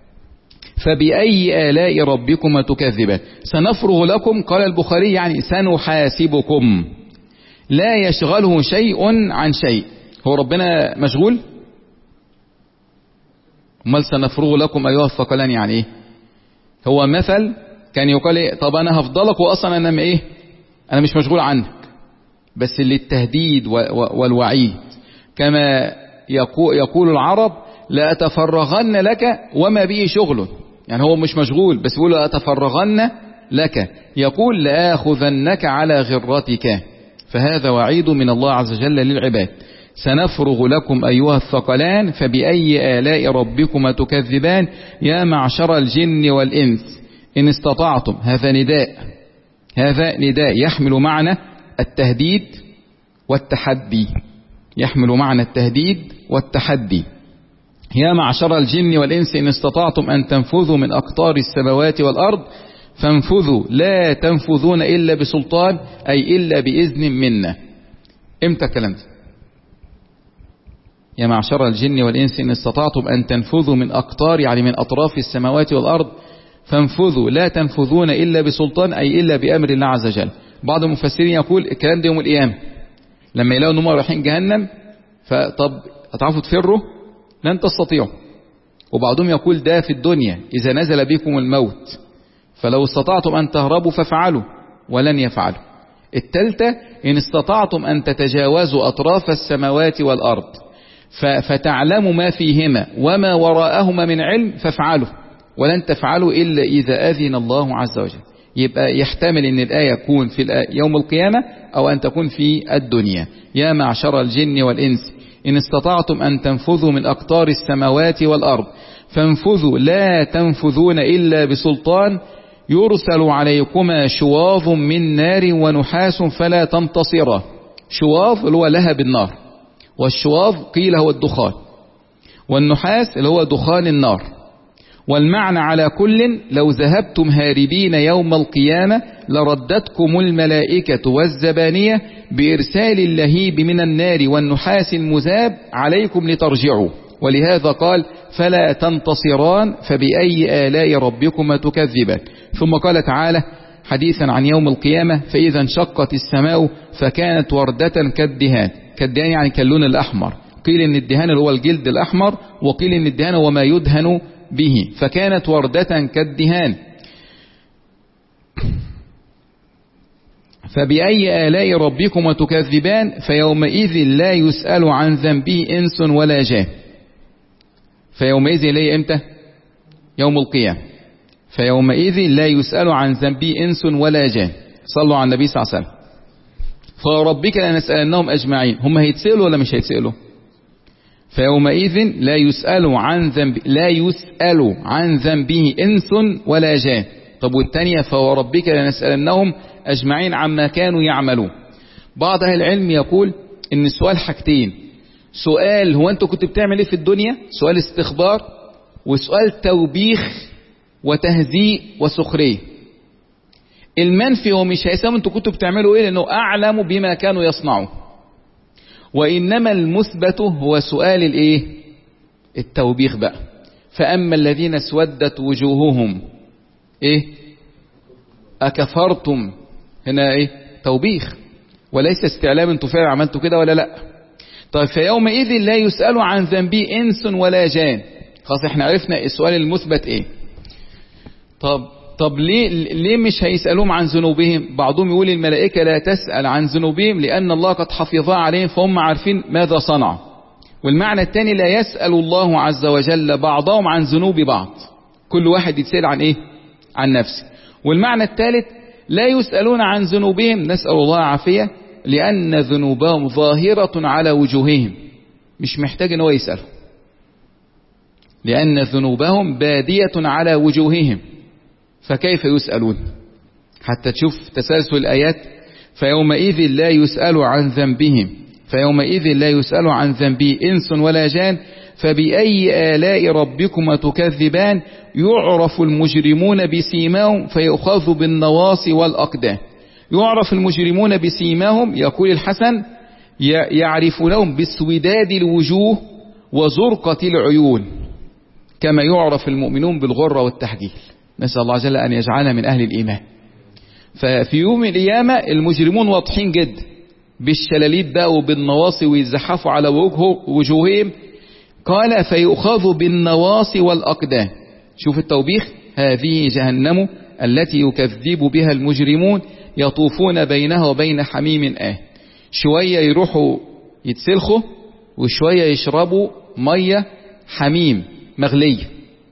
فبأي آلاء ربكما تكذبان. سنفرغ لكم قال البخاري يعني سنحاسبكم، لا يشغله شيء عن شيء. هو ربنا مشغول؟ امال سنفرغ لكم ايها الثقلان يعني ايه؟ هو مثل كان يقال ايه؟ طب انا هفضلك واصلا انا ايه انا مش مشغول عنك، بس للتهديد والوعيد. كما يقول العرب لا أتفرغن لك وما به شغل، يعني هو مش مشغول بس يقول لا أتفرغن لك، يقول لآخذنك على غرتك. فهذا وعيد من الله عز وجل للعباد. سنفرغ لكم أيها الثقلان فبأي آلاء ربكما تكذبان يا معشر الجن والإنس إن استطعتم. هذا نداء، هذا نداء يحمل معنى التهديد والتحدي، يحمل معنى التهديد والتحدي. يا معشر الجن والإنس إن استطعتم أن تنفذوا من أقطار السماوات والأرض فانفذوا لا تنفذون إلا بسلطان، أي إلا بإذن منا. امتى الكلام ده؟ يا معشر الجن والإنس إن استطعتم أن تنفذوا من أقطار يعني من أطراف السماوات والأرض فانفذوا لا تنفذون إلا بسلطان، أي إلا بأمر الله عز وجل. بعض المفسرين يقول الكلام ده يوم القيامة لما يلاقوا أنهم رايحين جهنم، فطب هتعرفوا تفروا؟ لن تستطيعوا. وبعضهم يقول ده في الدنيا إذا نزل بكم الموت فلو استطعتم أن تهربوا ففعلوا ولن يفعلوا. التالتة إن استطعتم أن تتجاوزوا أطراف السماوات والأرض فتعلموا ما فيهما وما وراءهما من علم فافعلوا ولن تفعلوا إلا إذا أذن الله عز وجل. يبقى يحتمل أن الآية تكون في يوم القيامة أو أن تكون في الدنيا. يا معشر الجن والإنس إن استطعتم أن تنفذوا من أقطار السماوات والأرض فانفذوا لا تنفذون إلا بسلطان يرسل عليكما شواظ من نار ونحاس فلا تنتصرا. شواظ اللي هو لهب النار، والشواظ قيل هو الدخان، والنحاس اللي هو دخان النار. والمعنى على كل لو ذهبتم هاربين يوم القيامة لردتكم الملائكة والزبانية بإرسال اللهيب من النار والنحاس المذاب عليكم لترجعوا. ولهذا قال فلا تنتصران فبأي آلاء ربكما تكذبان. ثم قال تعالى حديثا عن يوم القيامة فإذا انشقت السماء فكانت وردة كالدهان. كالدهان يعني كاللون الأحمر، قيل إن الدهان هو الجلد الأحمر، وقيل إن الدهان هو ما يدهن به، فكانت وردة كالدهان. فبأي آلاء ربكما تكذبان فيومئذ لا يسأل عن ذنبه إنس ولا جان. فيومئذ ليه امتى؟ يوم القيامة. فيومئذ لا يسأل عن ذنبه إنس ولا جان. صلوا على النبي صلى الله عليه وسلم. فربك لنسألنهم أجمعين. هم هيتسألوا ولا مش هيتسألوا؟ فيومئذ لا يسأل عن ذنب لا يسأل عن ذنبه إنس ولا جان. طب والثانية فوربك لنسألنهم أجمعين عما كانوا يعملون. بعض أهل العلم يقول إن السؤال حاجتين: سؤال هو أنت كنت بتعمل إيه في الدنيا، سؤال استخبار، وسؤال توبيخ وتهزيء وسخرية. المنفي هو مش هيسأل أنتوا كنتوا بتعملوا إيه لأنه أعلم بما كانوا يصنعون، وإنما المثبت هو سؤال الإيه؟ التوبيخ بقى. فأما الذين اسودت وجوههم إيه؟ أكفرتم. هنا إيه؟ توبيخ وليس استعلام انتوا فعلا عملتوا كده ولا لا. طيب فيومئذ لا يسأل عن ذنبه إنس ولا جان. خلاص احنا عرفنا السؤال المثبت ايه. طب طب ليه ليه مش هيسألوهم عن ذنوبهم؟ بعضهم يقول الملائكة لا تسأل عن ذنوبهم لأن الله قد حفظها عليهم فهم عارفين ماذا صنعوا. والمعنى الثاني لا يسأل الله عز وجل بعضهم عن ذنوب بعض، كل واحد يتسأل عن ايه؟ عن نفسه. والمعنى الثالث لا يسألون عن ذنوبهم، نسأل الله عافية، لأن ذنوبهم ظاهرة على وجوههم، مش محتاج ان هو يسأله، لأن ذنوبهم بادية على وجوههم، فكيف يسألون؟ حتى تشوف تسلسل الآيات. فيومئذ لا يسأل عن ذنبهم فيومئذ لا يسأل عن ذنبه إنس ولا جان فبأي آلاء ربكما تكذبان يعرف المجرمون بسيماهم فيؤخذ بالنواصي والأقدام. يعرف المجرمون بسيماهم، يقول الحسن يعرفونهم باسوداد الوجوه وزرقة العيون كما يعرف المؤمنون بالغرة والتحجيل. نسأل الله جل أن يجعلنا من أهل الإيمان. ففي يوم القيامة المجرمون واضحين جدا بالشلاليب بقى وبالنواصي ويزحفوا على وجوههم. قال فيؤخذ بالنواصي والأقدام. شوف التوبيخ: هذه جهنم التي يكذب بها المجرمون يطوفون بينها وبين حميم آه. شوية يروحوا يتسلخوا وشوية يشربوا مية حميم مغلية.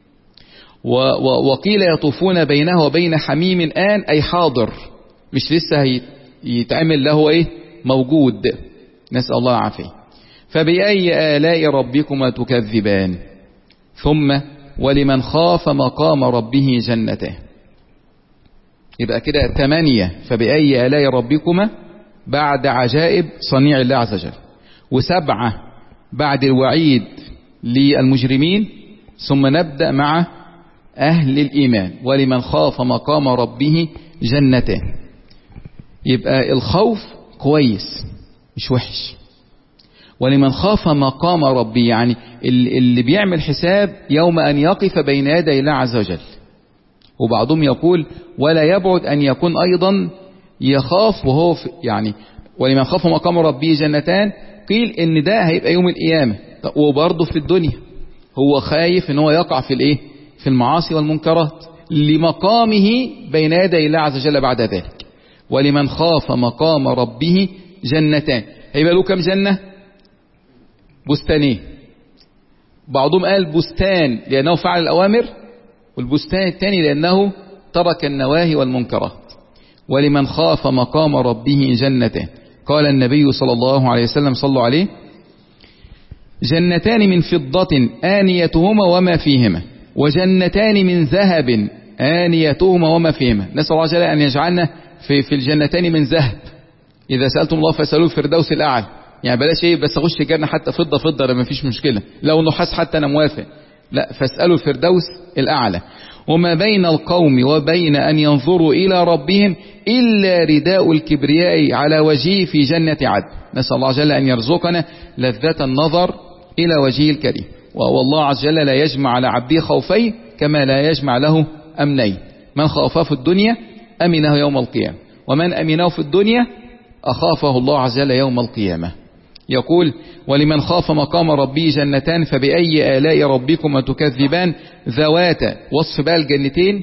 وقيل يطوفون بينها وبين حميم آن أي حاضر، مش لسه يتعمل له ايه؟ موجود. نسأل الله العافية. فبأي آلاء ربكما تكذبان. ثم ولمن خاف مقام ربه جنتان. يبقى كده ثمانية فبأي آلاء ربكما بعد عجائب صنيع الله عز وجل، وسبعة بعد الوعيد للمجرمين، ثم نبدأ مع أهل الإيمان ولمن خاف مقام ربه جنتان. يبقى الخوف كويس مش وحش. ولمن خاف مقام ربه يعني اللي بيعمل حساب يوم أن يقف بين يدي الله عز وجل. وبعضهم يقول ولا يبعد أن يكون أيضا يخاف وهو يعني ولمن خاف مقام ربه جنتان، قيل إن ده هيبقى يوم القيامة، وبرضه في الدنيا هو خايف إن هو يقع في الإيه؟ في المعاصي والمنكرات لمقامه بين يدي الله عز وجل بعد ذلك. ولمن خاف مقام ربه جنتان، هيبقى له كم جنة؟ بستانين. بعضهم قال بستان لأنه فعل الأوامر، والبستان الثاني لأنه ترك النواهي والمنكرات. ولمن خاف مقام ربه جنتان. قال النبي صلى الله عليه وسلم صلوا عليه: جنتان من فضة آنيتهما وما فيهما، وجنتان من ذهب آنيتهما وما فيهما. نسأل الله جل أن يجعلنا في, في الجنتين من ذهب. إذا سألتم الله فاسألوه الفردوس الأعلى. يعني بلاش ايه بس اخش جنة حتى فضة فضة ما فيش مشكلة، لو نحاس حتى انا موافق، لا فاسألوا الفردوس الأعلى. وما بين القوم وبين أن ينظروا إلى ربهم إلا رداء الكبرياء على وجهه في جنة عدن. نسأل الله جل أن يرزقنا لذة النظر إلى وجهه الكريم. والله عز وجل لا يجمع على عبده خوفين كما لا يجمع له أمنين. من خافه في الدنيا أمنه يوم القيامة، ومن أمنه في الدنيا أخافه الله عز وجل يوم القيامة. يقول ولمن خاف مقام ربه جنتان فبأي آلاء ربكما تكذبان ذواتا. وصف بقى الجنتين،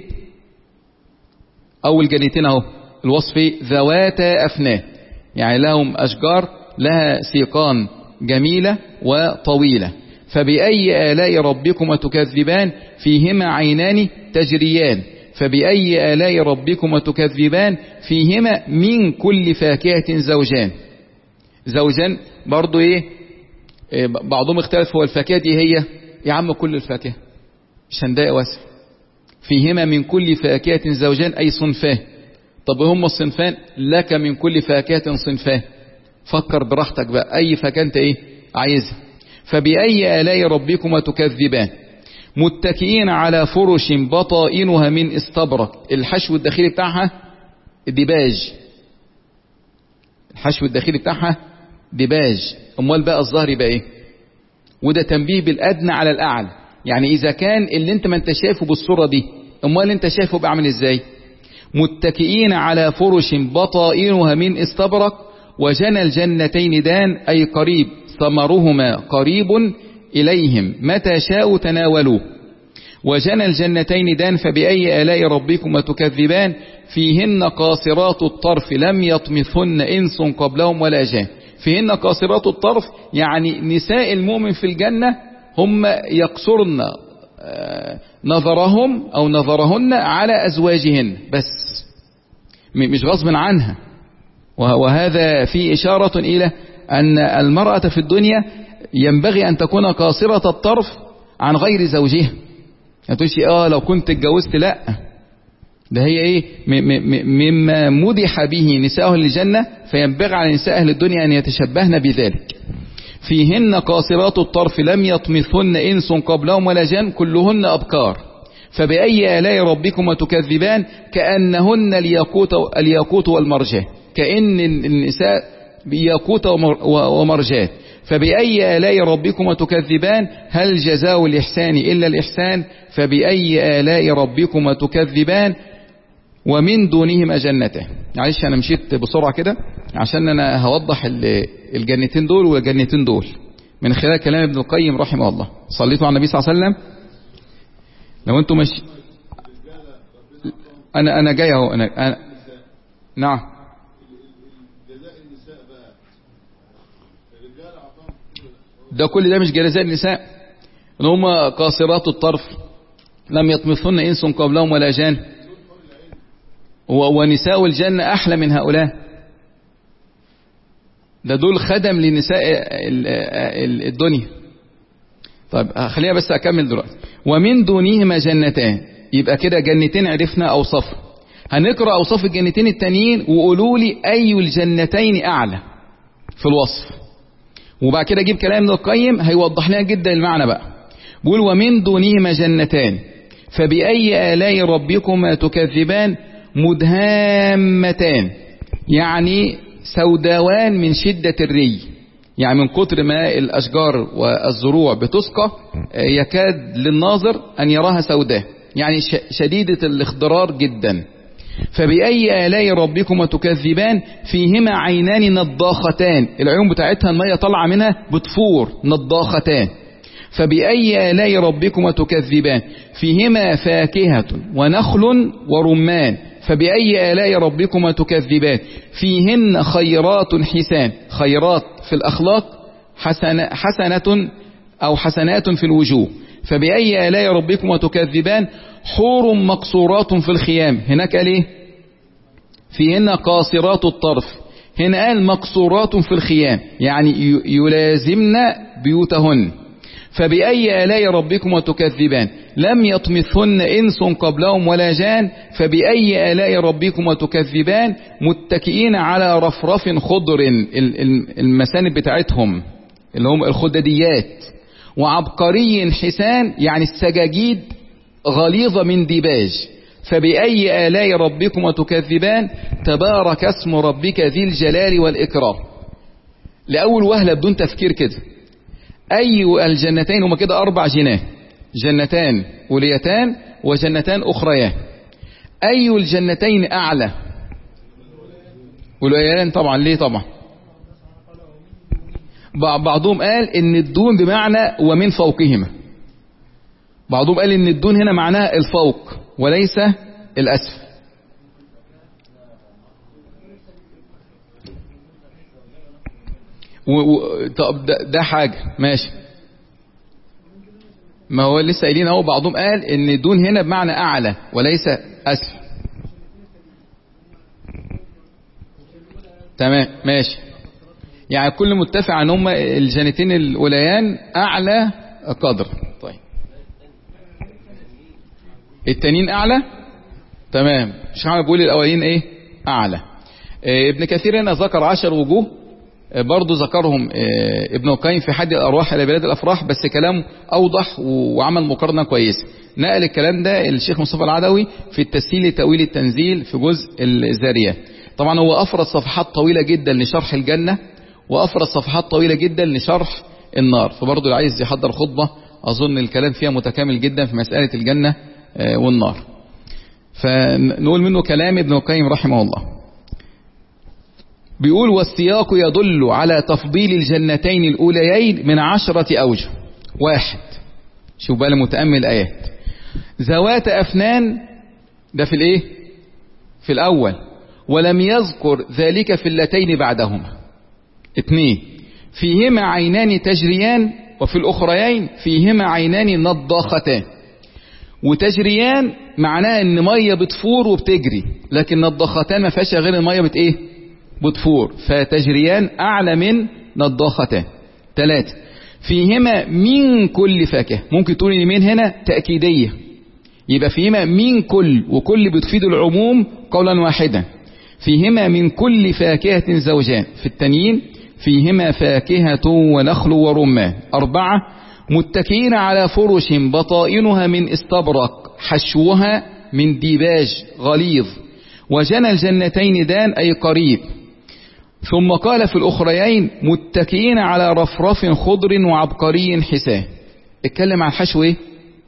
أول جنتين اهو الوصف ذواتا أفنان، يعني لهم أشجار لها سيقان جميلة وطويلة. فبأي آلاء ربكما تكذبان فيهما عينان تجريان فبأي آلاء ربكما تكذبان فيهما من كل فاكهة زوجان. زوجان برضو ايه, إيه بعضهم اختلف هو الفاكهة دي هي يا عم كل الفاكهة شنداء واسع. فيهما من كل فاكهة زوجان أي صنفان. طب هم الصنفان لك من كل فاكهة صنفان. فكر براحتك بقى أي فاكهة انت ايه عايزها. فبأي آلاء ربكما تكذبان متكئين على فرش بطائنها من استبرق. الحشو الداخلي بتاعها ديباج. الحشو الداخلي بتاعها ديباج. امال بقى الظهر يبقى ايه؟ وده تنبيه بالادنى على الاعلى. يعني اذا كان اللي انت ما انت شايفه بالصورة دي امال اللي انت شايفه بعمل ازاي؟ متكئين على فرش بطائنها من استبرق وجنى الجنتين دان أي قريب ثمرهما قريب إليهم متى شاءوا تناولوه. وجنى الجنتين دان فبأي آلاء ربكما تكذبان فيهن قاصرات الطرف لم يطمثن إنس قبلهم ولا جان. فيهن قاصرات الطرف يعني نساء المؤمن في الجنة هم يقصرن نظرهم أو نظرهن على أزواجهن بس مش غصب عنها. وهذا في إشارة إلى أن المرأة في الدنيا ينبغي أن تكون قاصرة الطرف عن غير زوجها. ما تقولش اه لو كنت اتجوزت، لا، ده هي ايه مما مدح به نساء اهل الجنة، فينبغي على نساء اهل الدنيا ان يتشبهن بذلك. فيهن قاصرات الطرف لم يطمثن انس قبلهم ولا جان كلهن ابكار. فبأي آلاء ربكما تكذبان كأنهن الياقوت الياقوت والمرجان. كأن النساء بياقوت ومرجان. فبأي آلاء ربكما تكذبان هل جزاء الإحسان إلا الإحسان. فبأي آلاء ربكما تكذبان ومن دونهما جنتان. معلش أنا مشيت بسرعة كده عشان أنا هوضح الجنتين دول والجنتين دول من خلال كلام ابن القيم رحمه الله. صليتوا على النبي صلى الله عليه وسلم. لو أنتم مش أنا أنا جاي أهو أنا, أنا نعم ده كل ده مش جزاء النساء ان هم قاصرات الطرف لم يطمثن انس قبلهم ولا جان. ونساء الجنة احلى من هؤلاء. ده دول خدم لنساء الدنيا. طيب خلينا بس اكمل دلوقتي. ومن دونهما جنتان. يبقى كده جنتين عرفنا اوصاف. هنقرأ اوصاف الجنتين التانيين وقولوا لي اي الجنتين اعلى في الوصف. وبعد كده اجيب كلام ابن القيم هيوضح لنا جدا المعنى بقى. بيقول ومن دونهما جنتان فبأي آلاء ربكما تكذبان مدهامتان. يعني سوداوان من شدة الري. يعني من كتر ما الأشجار والزروع بتسقى يكاد للناظر أن يراها سوداء. يعني شديدة الاخضرار جدا. فبأي آلاء ربكما تكذبان فيهما عينان نضاختان. العيون بتاعتها المية طالعة منها بتفور نضاختان. فبأي آلاء ربكما تكذبان فيهما فاكهة ونخل ورمان. فبأي آلاء ربكما تكذبان فيهن خيرات حسان. خيرات في الأخلاق حسنة, حسنة أو حسنات في الوجوه. فبأي آلاء ربكما تكذبان حور مقصورات في الخيام. هناك قال ايه؟ فيهن قاصرات الطرف. هنا قال مقصورات في الخيام يعني يلازمن بيوتهن. فبأي آلاء ربكما تكذبان لم يطمثن إنس قبلهم ولا جان. فبأي آلاء ربكما تكذبان متكئين على رفرف خضر. المساند بتاعتهم اللي هم الخدديات. وعبقري حسان يعني السجاجيد غليظة من ديباج. فبأي آلاء ربكما تكذبان تبارك اسم ربك ذي الجلال والإكرام. لأول وهلة بدون تفكير كده أي الجنتين هما كده أربع جنات. جنتان أوليتان وجنتان أخريان. أي الجنتين أعلى؟ أوليتان طبعا. ليه طبعا؟ بعضهم قال إن الدون بمعنى ومن فوقهما. بعضهم قال إن الدون هنا معناها الفوق وليس الأسفل. و... و... طب ده... ده حاجة ماشي. ما هو لسه قايلين اهو، بعضهم قال ان دون هنا بمعنى اعلى وليس اسفل. تمام ماشي، يعني كل متفق ان هم الجنتين الاوليان اعلى قدر. طيب التانيين اعلى. تمام، مش عارف بقول الاولين ايه اعلى. إيه ابن كثير هنا ذكر عشر وجوه، إيه برضو ذكرهم إيه ابن القيم في حد الارواح الى بلاد الافراح، بس كلام اوضح وعمل مقارنه كويسه. نقل الكلام ده الشيخ مصطفى العدوي في التسهيل لتاويل التنزيل في جزء الذاريات. طبعا هو افرد صفحات طويله جدا لشرح الجنه، وافرد صفحات طويله جدا لشرح النار، فبرضو اللي عايز يحضر خطبه اظن الكلام فيها متكامل جدا في مساله الجنه والنار. فنقول منه كلام ابن القيم رحمه الله. بيقول والسياق يدل على تفضيل الجنتين الأوليين من عشرة أوجه. واحد، شوف بقى المتأمل الآيات، ذوات أفنان، ده في الإيه؟ في الأول، ولم يذكر ذلك في اللتين بعدهما. اثنين، فيهما عينان تجريان، وفي الأخريين فيهما عينان نضاختان. وتجريان معناه ان ميه بتفور وبتجري، لكن نضاختان ما فيهاش غير الميه بت ايه؟ بتفور، فتجريان اعلى من نضاختان. ثلاثة، فيهما من كل فاكهه، ممكن تقول ان من هنا تأكيدية، يبقى فيهما من كل، وكل بتفيد العموم قولا واحدا. فيهما من كل فاكهة زوجان، في التانيين فيهما فاكهة ونخل ورمان. أربعة، متكئين على فرش بطائنها من استبرق حشوها من ديباج غليظ، وجنى الجنتين دان أي قريب. ثم قال في الأخريين متكئين على رفرف خضر وعبقري حسان. اتكلم عن حشو ايه؟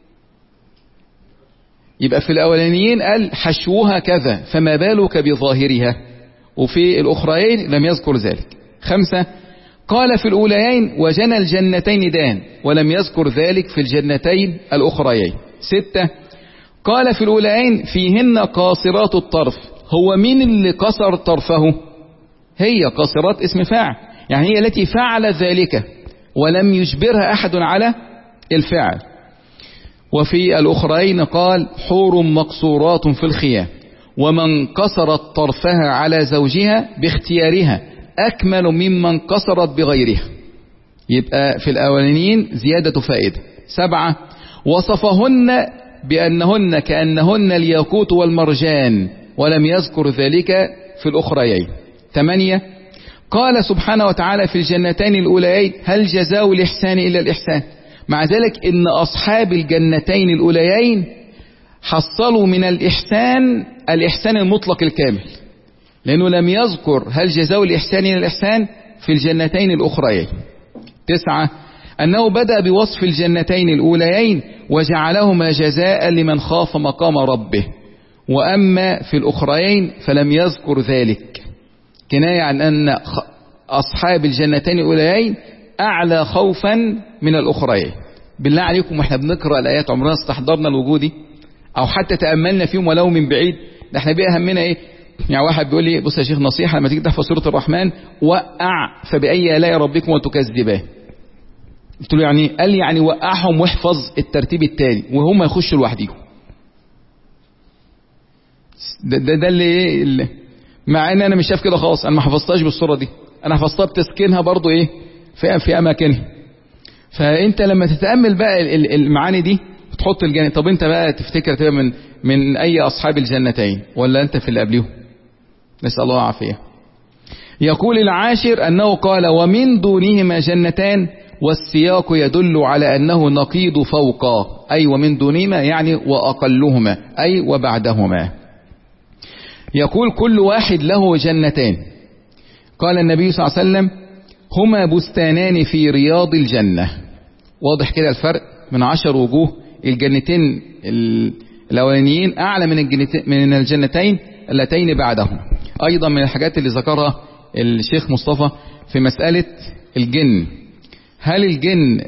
يبقى في الأولانيين قال حشوها كذا، فما بالك بظاهرها، وفي الأخريين لم يذكر ذلك. خمسة، قال في الأوليين وجنى الجنتين دان، ولم يذكر ذلك في الجنتين الأخريين. ستة، قال في الأوليين فيهن قاصرات الطرف. هو مين اللي قصر طرفه؟ هي قاصرات اسم فاعل، يعني هي التي فعل ذلك ولم يجبرها أحد على الفعل. وفي الأخرين قال حور مقصورات في الخيام، ومن قصرت طرفها على زوجها باختيارها أكمل ممن قصرت بغيرها. يبقى في الأولين زيادة فائدة. سبعة، وصفهن بأنهن كأنهن الياقوت والمرجان، ولم يذكر ذلك في الأخريين. ثمانية، قال سبحانه وتعالى في الجنتين الأوليين هل جزاء الإحسان إلا الإحسان. مع ذلك إن أصحاب الجنتين الأوليين حصلوا من الإحسان الإحسان المطلق الكامل، لأنه لم يذكر هل جزاء الإحسان إلى الإحسان في الجنتين الأخريين. تسعة، أنه بدأ بوصف الجنتين الأوليين وجعلهما جزاء لمن خاف مقام ربه، وأما في الأخريين فلم يذكر ذلك، كناية عن أن أصحاب الجنتين الأوليين أعلى خوفا من الأخريين. بالله عليكم واحنا بنقرأ الآيات عمرنا استحضرنا الوجودي أو حتى تأملنا فيهم ولو من بعيد؟ ده احنا بقى همنا ايه؟ يعني واحد بيقول لي بص يا شيخ نصيحة، لما تيجي تحفظ سورة الرحمن وقع فبأي آلاء ربكم وتكذبان. قلت له يعني؟ قال لي يعني وقعهم واحفظ الترتيب التاني وهم يخشوا لوحديهم. ده, ده, ده اللي ايه اللي مع ان انا مش شايف كده خالص، انا ما حفظتهاش بالصورة دي، انا حفظتها بتسكينها برضو ايه في, في اماكنها. فانت لما تتأمل بقى المعاني دي تحط الجنة. طب انت بقى تفتكر تبقى من من اي اصحاب الجنتين ولا انت في اللي قبليهم؟ نسأل الله العافية. يقول العاشر انه قال ومن دونهما جنتان، والسياق يدل على انه نقيض فوقا، اي ومن دونهما يعني واقلهما اي وبعدهما. يقول كل واحد له جنتان. قال النبي صلى الله عليه وسلم هما بستانان في رياض الجنة. واضح كده الفرق من عشر وجوه. الجنتين الأولانيين أعلى من الجنتين من الجنتين اللتين بعدهم. أيضا من الحاجات اللي ذكرها الشيخ مصطفى في مسألة الجن، هل الجن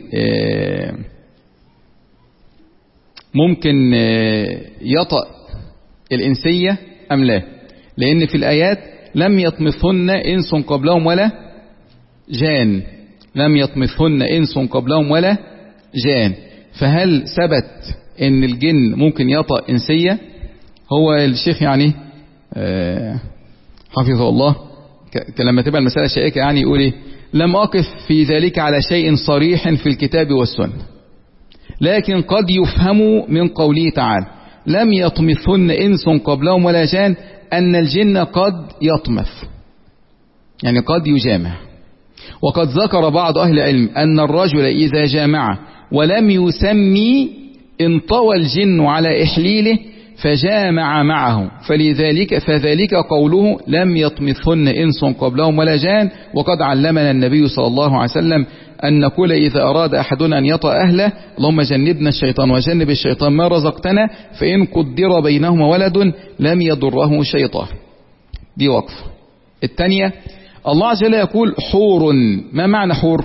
ممكن يطأ الإنسية أم لا؟ لأن في الآيات لم يطمثهن إنس قبلهم ولا جان، لم يطمثهن إنس قبلهم ولا جان. فهل ثبت ان الجن ممكن يطأ انسية؟ هو الشيخ يعني آه حفظه الله لما تبقى المسألة شائكة يعني يقول ايه: لم أقف في ذلك على شيء صريح في الكتاب والسنة، لكن قد يفهم من قوله تعالى: لم يطمثن إنس قبلهم ولا جان، أن الجن قد يطمث، يعني قد يجامع. وقد ذكر بعض أهل العلم أن الرجل إذا جامع ولم يسمي انطوى الجن على إحليله فجامع معه، فلذلك فذلك قوله: لم يطمثن إنس قبلهم ولا جان. وقد علمنا النبي صلى الله عليه وسلم أن نقول إذا أراد أحدنا أن يطأ أهله: اللهم جنبنا الشيطان وجنب الشيطان ما رزقتنا، فإن قدر بينهما ولد لم يضره شيطان. دي وقف. الثانية: الله عز وجل يقول حور. ما معنى حور؟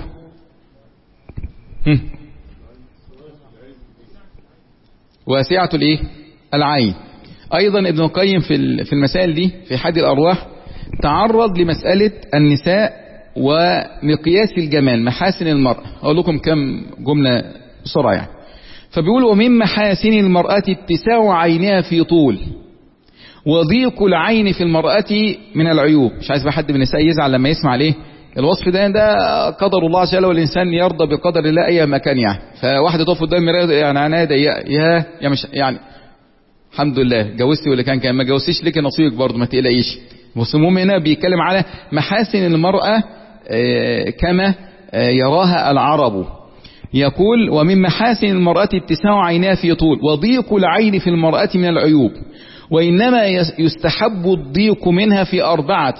واسعة الايه؟ العين. ايضا ابن القيم في في المسائل دي في حد الارواح تعرض لمسألة النساء ومقياس الجمال، محاسن المرأة. اقول لكم كم جملة بسرعة يعني. فبيقول: ومن محاسن المرأة اتساع عينها في طول، وضيق العين في المرأة من العيوب. مش عايز بقى حد من النساء يزعل لما يسمع ليه الوصف ده، ده قدر الله عز وجل، والإنسان يرضى بقدر الله أي مكان يعني. فواحدة تقف قدام المراية يعني عينها ضيقة، يا يا مش يعني الحمد لله جوزتي واللي كان كان ما جوزتيش لك نصيبك برضه ما تقلقيش. بس المهم هنا بيتكلم على محاسن المرأة كما يراها العرب. يقول: ومن محاسن المرأة اتساع عينها في طول، وضيق العين في المرأة من العيوب، وإنما يستحب الضيق منها في أربعة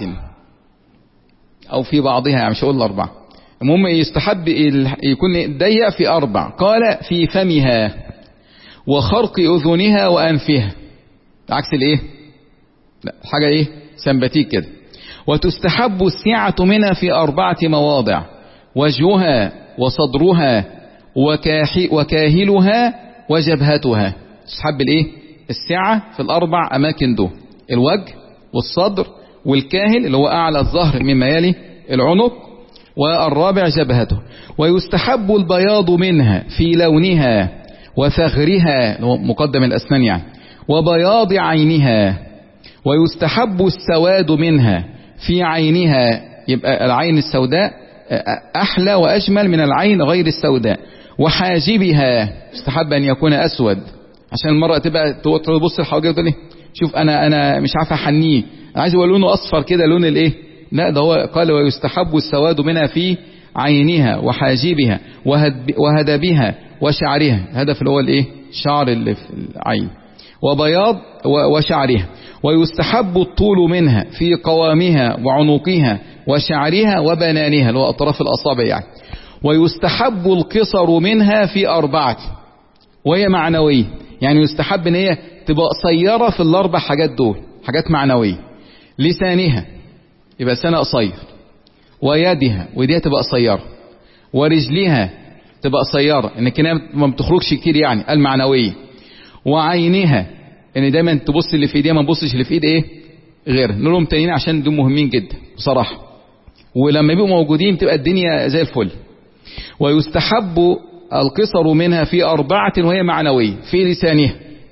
أو في بعضها، يعني مش هقول الأربعة، المهم يستحب يكون ضيق في أربع. قال: في فمها وخرق أذنها وأنفها. عكس الإيه؟ لا حاجة إيه؟ سمباتيك كده. وتستحب السعة منها في أربعة مواضع: وجهها وصدرها وكاحي وكاهلها وجبهتها. تستحب الإيه؟ السعة في الأربع أماكن دول: الوجه والصدر والكاهل اللي هو أعلى الظهر مما يلي العنق، والرابع جبهته. ويستحب البياض منها في لونها وثغرها مقدم الأسنان يعني، وبياض عينها. ويستحب السواد منها في عينها، يبقى العين السوداء أحلى وأجمل من العين غير السوداء. وحاجبها يستحب أن يكون أسود، عشان المرأة تبقى تبص الحواجب وتقول: شوف أنا أنا مش عارفة حنيه، عايز يبقى لونه أصفر كده لون الإيه؟ لا ده هو قال: ويستحب السواد منها في عينها وحاجبها وهدبها وشعرها. الهدف اللي هو الإيه؟ شعر اللي في العين. وبياض وشعرها. ويستحب الطول منها في قوامها وعنقها وشعرها وبنانها اللي هو أطراف الأصابع يعني. ويستحب القصر منها في أربعة، وهي معنوية، يعني يستحب ان هي تبقى قصيرة في الاربع حاجات دول، حاجات معنوية. لسانها يبقى سنة قصير، ويدها وديها تبقى قصيرة، ورجلها تبقى قصيرة انك ما بتخرجش كتير يعني المعنوية. وعينها ان دايما تبص اللي في ايديها ما تبصش اللي في ايد ايه غير نقولهم تانيين عشان دول مهمين جدا بصراحة، ولما يبقوا موجودين تبقى الدنيا زي الفل. ويستحب القصر منها في أربعة وهي معنوية: في لسانها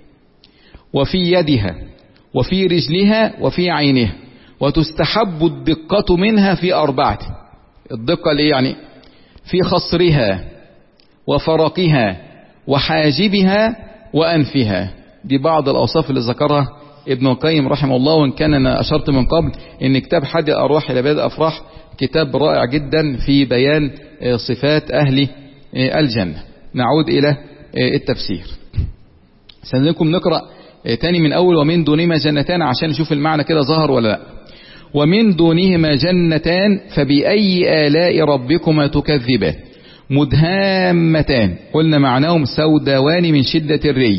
وفي يدها وفي رجلها وفي عينها. وتستحب الدقة منها في أربعة. الدقة اللي يعني في خصرها وفرقها وحاجبها وأنفها. دي بعض الأوصاف اللي ذكرها ابن القيم رحمه الله. وإن كان أنا أشرت من قبل إن كتاب حد الأرواح إلى بلاد الأفراح كتاب رائع جدا في بيان صفات أهل الجنة. نعود إلى التفسير. سنلكم نقرأ تاني من أول: ومن دونهما جنتان، عشان نشوف المعنى كده ظهر ولا لا. ومن دونهما جنتان فبأي آلاء ربكما تكذبان مدهامتان. قلنا معناهم سوداوان من شدة الري.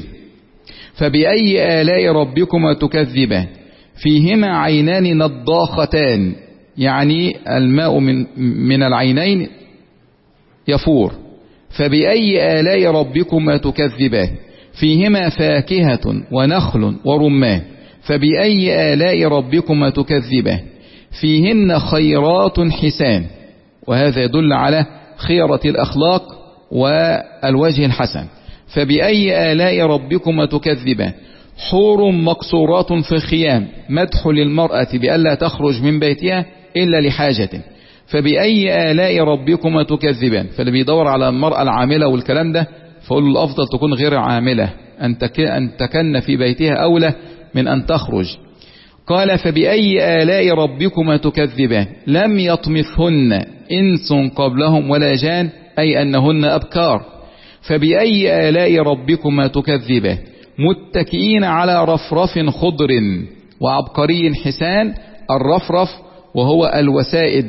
فبأي آلاء ربكما تكذبان فيهما عينان نضاختان، يعني الماء من, من العينين يفور. فبأي آلاء ربكما تكذبان فيهما فاكهة ونخل ورمان. فبأي آلاء ربكما تكذبان فيهن خيرات حسان. وهذا يدل على خيرة الأخلاق والوجه الحسن. فبأي آلاء ربكما تكذبان حور مقصورات في الخيام مدح للمرأة بألا تخرج من بيتها إلا لحاجة فبأي آلاء ربكما تكذبان. فاللي بيدور على المرأة العاملة والكلام ده فقول له الأفضل تكون غير عاملة، أن تكن في بيتها أولى من أن تخرج. قال فبأي آلاء ربكما تكذبان لم يطمثهن إنس قبلهم ولا جان أي أنهن أبكار. فبأي آلاء ربكما تكذبان متكئين على رفرف خضر وعبقري حسان. الرفرف وهو الوسائد،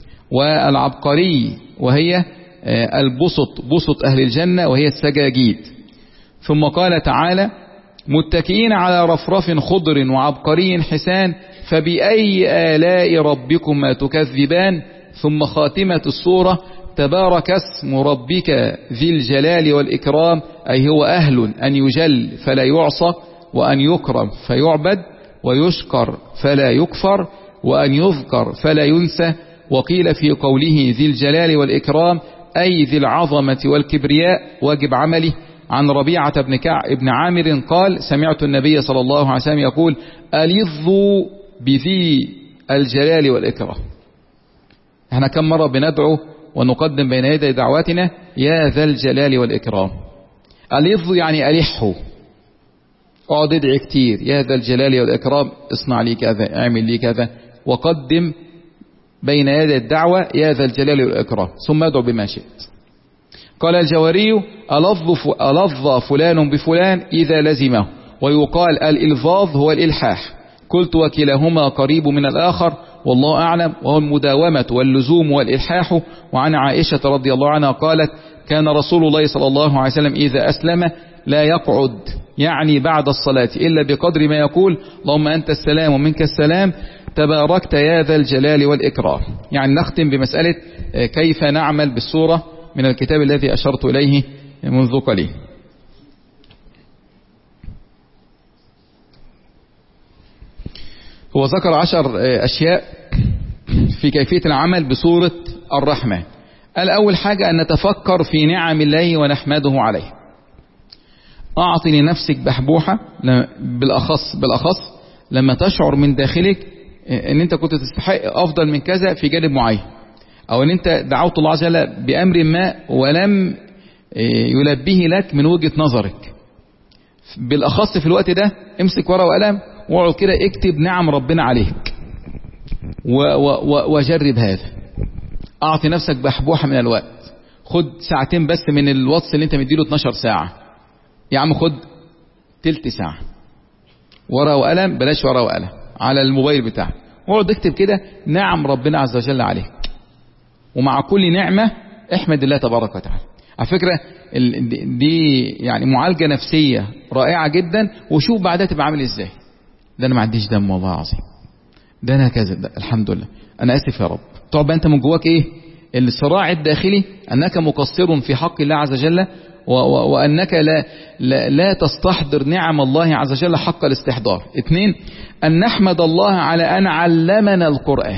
والعبقري وهي البسط، بسط أهل الجنة وهي السجاجيد. ثم قال تعالى متكئين على رفرف خضر وعبقري حسان فبأي آلاء ربكما تكذبان. ثم خاتمة السورة تبارك اسم ربك ذي الجلال والإكرام، أي هو أهل أن يجل فلا يعصى، وأن يكرم فيعبد، ويشكر فلا يكفر، وأن يذكر فلا ينسى. وقيل في قوله ذي الجلال والإكرام أي ذي العظمة والكبرياء واجب عمله. عن ربيعة بن كعب بن عامر قال سمعت النبي صلى الله عليه وسلم يقول ألظوا بذي الجلال والإكرام. احنا كم مرة بندعو ونقدم بين يدي دعواتنا يا ذا الجلال والإكرام. ألظوا يعني ألحوا، اقعد ادعي كتير يا ذا الجلال والإكرام، اصنع لي كذا، اعمل لي كذا، وقدم بين يدي الدعوة يا ذا الجلال والإكرام ثم ادعو بما شئت. قال الجواري ألظ فلان بفلان إذا لزمه، ويقال الإلفاظ هو الإلحاح. قلت وكلاهما قريب من الآخر والله أعلم، وهو المداومة واللزوم والإلحاح. وعن عائشة رضي الله عنها قالت كان رسول الله صلى الله عليه وسلم إذا أسلم لا يقعد يعني بعد الصلاة إلا بقدر ما يقول اللهم أنت السلام ومنك السلام تباركت يا ذا الجلال والإكرام. يعني نختم بمسألة كيف نعمل بالسورة من الكتاب الذي أشرت إليه منذ قليل. هو ذكر عشر أشياء في كيفية العمل بسورة الرحمن. الأول حاجة أن نتفكر في نعم الله ونحمده عليه. أعطي لنفسك بحبوحة، بالأخص بالأخص لما تشعر من داخلك أن أنت كنت تستحق أفضل من كذا في جانب معين، أو أن أنت دعوت الله عز وجل بأمر ما ولم يلبيه لك من وجهة نظرك. بالأخص في الوقت ده امسك ورقة وقلم واقعد كده اكتب نعم ربنا عليك وجرب هذا. أعطي نفسك بحبوحة من الوقت، خد ساعتين بس من الواتس اللي أنت مديله اتناشر ساعة، يا عم خد تلت ساعة ورقة وقلم، بلاش ورقة وقلم، على الموبايل بتاعك واقعد اكتب كده نعم ربنا عز وجل عليك. ومع كل نعمة احمد الله تبارك وتعالى. على فكرة دي يعني معالجة نفسية رائعة جدا. وشوف بعدها تبقى عامل ازاي. ده انا ما عنديش دم والله العظيم، ده انا كذا، ده الحمد لله، انا اسف يا رب. تقعد بقى انت من جواك ايه الصراع الداخلي انك مقصر في حق الله عز وجل، وانك لا, لا, لا تستحضر نعم الله عز وجل حق الاستحضار. اثنين ان نحمد الله على ان علمنا القرآن.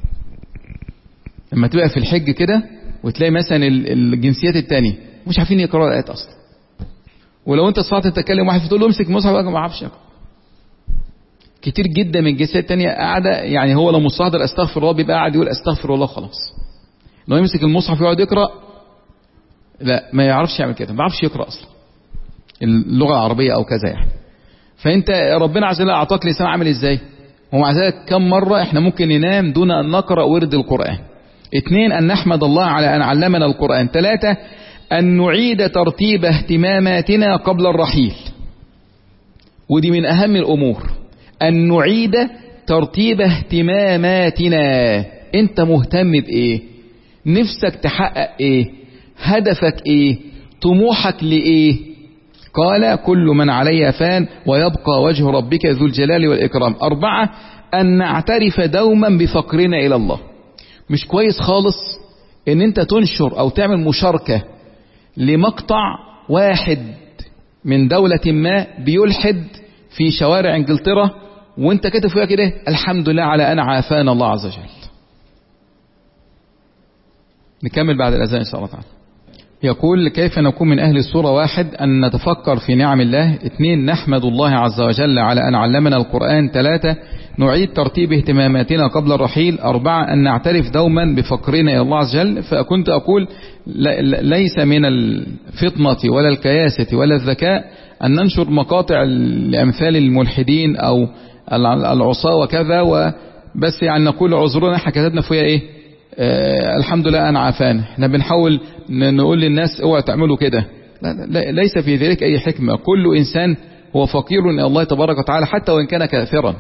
لما تبقى في الحج كده وتلاقي مثلا الجنسيات التانية مش عارفين يقرأوا الآيات أصلا، ولو أنت صفعت تتكلم واحد فتقول له امسك مصحف ما اعرفش يقرأ. كتير جدا من الجنسيات التانية قاعدة يعني هو لو مستحضر استغفر الله بيبقى قاعد يقول استغفر الله خلاص. لو يمسك المصحف ويقعد يقرأ لا ما يعرفش يعمل كده، ما يعرفش يقرأ أصلا اللغة العربية أو كذا يعني. فأنت ربنا عز وجل أعطاك لسان عامل إزاي؟ ومع ذلك كم مرة إحنا ممكن ننام دون أن نقرأ ورد القرآن. اثنين أن نحمد الله على أن علمنا القرآن. ثلاثة أن نعيد ترتيب اهتماماتنا قبل الرحيل، ودي من أهم الأمور، أن نعيد ترتيب اهتماماتنا. أنت مهتم بإيه؟ نفسك تحقق إيه؟ هدفك إيه؟ طموحك لإيه؟ قال كل من عليها فان ويبقى وجه ربك ذو الجلال والإكرام. أربعة أن نعترف دوما بفقرنا إلى الله. مش كويس خالص ان انت تنشر او تعمل مشاركة لمقطع واحد من دولة ما بيلحد في شوارع انجلترا وانت كاتب فيها كده الحمد لله على ان عافانا الله عز وجل. نكمل بعد الاذان ان شاء الله تعالى. يقول كيف نكون من أهل السورة؟ واحد أن نتفكر في نعم الله. اثنين نحمد الله عز وجل على أن علمنا القرآن. ثلاثة نعيد ترتيب اهتماماتنا قبل الرحيل. أربعة أن نعترف دوما بفقرنا إلى الله عز وجل. فكنت أقول ليس من الفطنة ولا الكياسة ولا الذكاء أن ننشر مقاطع لأمثال الملحدين أو العصاة وكذا وبس، يعني نقول عذرنا احنا كتبنا فيها إيه آه الحمد لله أنا عافان. احنا بنحاول نقول للناس اوعى تعملوا كده، لا لا ليس في ذلك أي حكمة. كل إنسان هو فقير إلى الله تبارك وتعالى حتى وإن كان كافرا،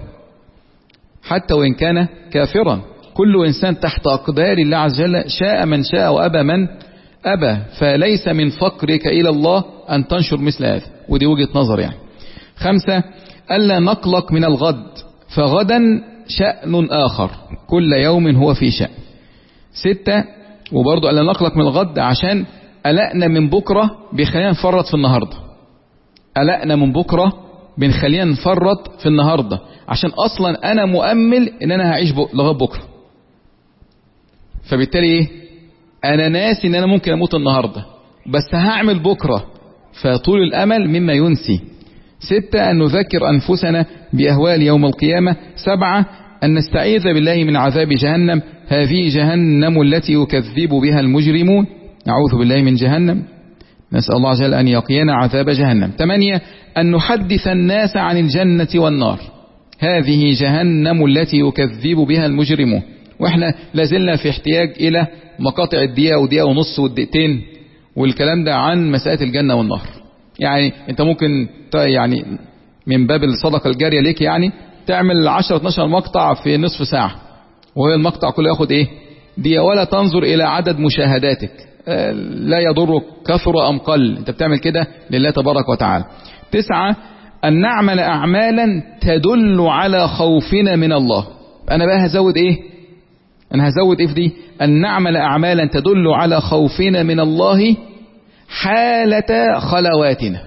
حتى وإن كان كافرا كل إنسان تحت أقدار الله عز وجل، شاء من شاء وأبى من أبى. فليس من فقرك إلى الله أن تنشر مثل هذا، ودي وجهة نظر يعني. خمسة ألا نقلق من الغد، فغدا شأن آخر، كل يوم هو في شأن. ستة وبرضو ألا نقلق من الغد عشان قلقنا من بكرة بخلينا نفرط في النهاردة، قلقنا من بكرة بنخلينا نفرط في النهاردة عشان أصلا أنا مؤمل إن أنا هعيش لغاية بكرة، فبالتالي إيه أنا ناسي إن أنا ممكن أموت النهاردة بس هعمل بكرة، فطول الأمل مما ينسي. ستة أن نذكر أنفسنا بأهوال يوم القيامة. سبعة أن نستعيذ بالله من عذاب جهنم، هذه جهنم التي يكذب بها المجرمون، نعوذ بالله من جهنم، نسأل الله عز وجل أن يقينا عذاب جهنم. ثمانية أن نحدث الناس عن الجنة والنار، هذه جهنم التي يكذب بها المجرمون. وإحنا لازلنا في احتياج إلى مقاطع الدقيقة ودقيقة ونص والدقيقتين والكلام ده عن مسألة الجنة والنار. يعني أنت ممكن يعني من باب الصدقة الجارية ليك يعني تعمل عشرة اتناشر مقطع في نصف ساعة، وهي المقطع كله ياخد إيه دقيقة، ولا تنظر إلى عدد مشاهداتك، لا يضرك كثر أم قل، أنت بتعمل كده لله تبارك وتعالى. تسعة أن نعمل أعمالا تدل على خوفنا من الله. أنا بقى هزود إيه أنا هزود إيه في دي؟ أن نعمل أعمالا تدل على خوفنا من الله حالة خلواتنا.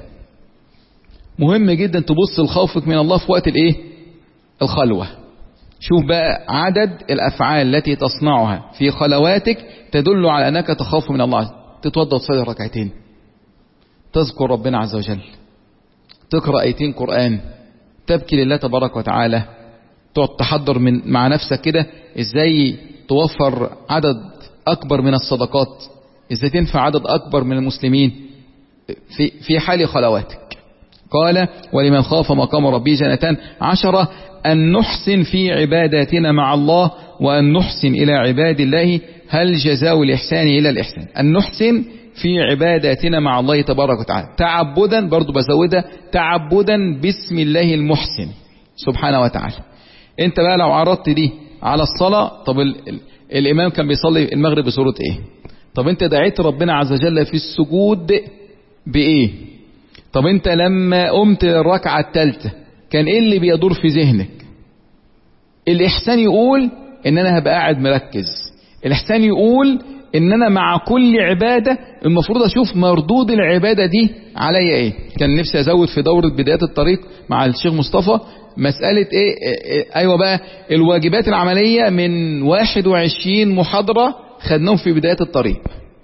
مهم جدا تبص لخوفك من الله في وقت الإيه الخلوة. شوف بقى عدد الأفعال التي تصنعها في خلواتك تدل على أنك تخاف من الله. تتوضأ تصلي ركعتين، تذكر ربنا عز وجل، تقرأ آيتين قرآن، تبكي لله تبارك وتعالى، تقعد تحضر من مع نفسك كده ازاي توفر عدد أكبر من الصدقات، ازاي تنفع عدد أكبر من المسلمين في في حال خلواتك. قال ولمن خاف مقام ربه جنتان. عشرة أن نحسن في عباداتنا مع الله، وأن نحسن إلى عباد الله، هل جزاء الإحسان إلى الإحسان. أن نحسن في عباداتنا مع الله تبارك وتعالى تعبدا، برضو بزودها تعبدا باسم الله المحسن سبحانه وتعالى. انت بقى لو عرضت دي على الصلاة، طب ال ال الإمام كان بيصلي المغرب بسورة ايه؟ طب انت دعيت ربنا عز وجل في السجود بإيه؟ طب انت لما قمت للركعة الثالثة كان ايه اللي بيدور في ذهنك؟ الإحسان يقول ان انا هبقى قاعد مركز، الإحسان يقول ان انا مع كل عبادة المفروض اشوف مردود العبادة دي عليا ايه. كان نفسي ازود في دورة بدايات الطريق مع الشيخ مصطفى مسألة ايه, إيه ايوه بقى الواجبات العملية من واحد وعشرين محاضرة خدناهم في بداية الطريق.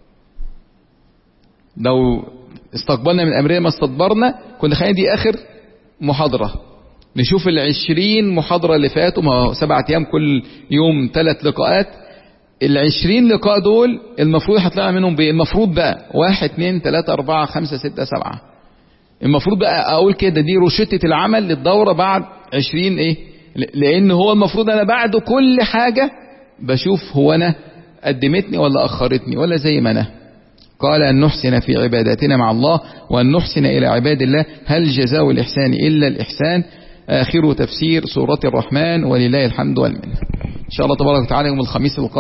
لو استقبلنا من امريكا ما استدبرنا كنا خلينا دي اخر محاضرة، نشوف العشرين محاضرة اللي فاتوا، ما سبعة ايام كل يوم ثلاث لقاءات، العشرين لقاء دول المفروض هطلع منهم بايه؟ المفروض بقى واحد اتنين تلاتة اربعة خمسة ستة سبعة، المفروض بقى اقول كده دي روشتة العمل للدورة بعد عشرين ايه، لان هو المفروض انا بعد كل حاجة بشوف هو انا قدمتني ولا اخرتني ولا زي ما انا. قال أن نحسن في عباداتنا مع الله، وأن نحسن إلى عباد الله، هل جزاء الإحسان إلا الإحسان. آخر تفسير سورة الرحمن، ولله الحمد والمنة. إن شاء الله تبارك وتعالى يوم الخميس القادم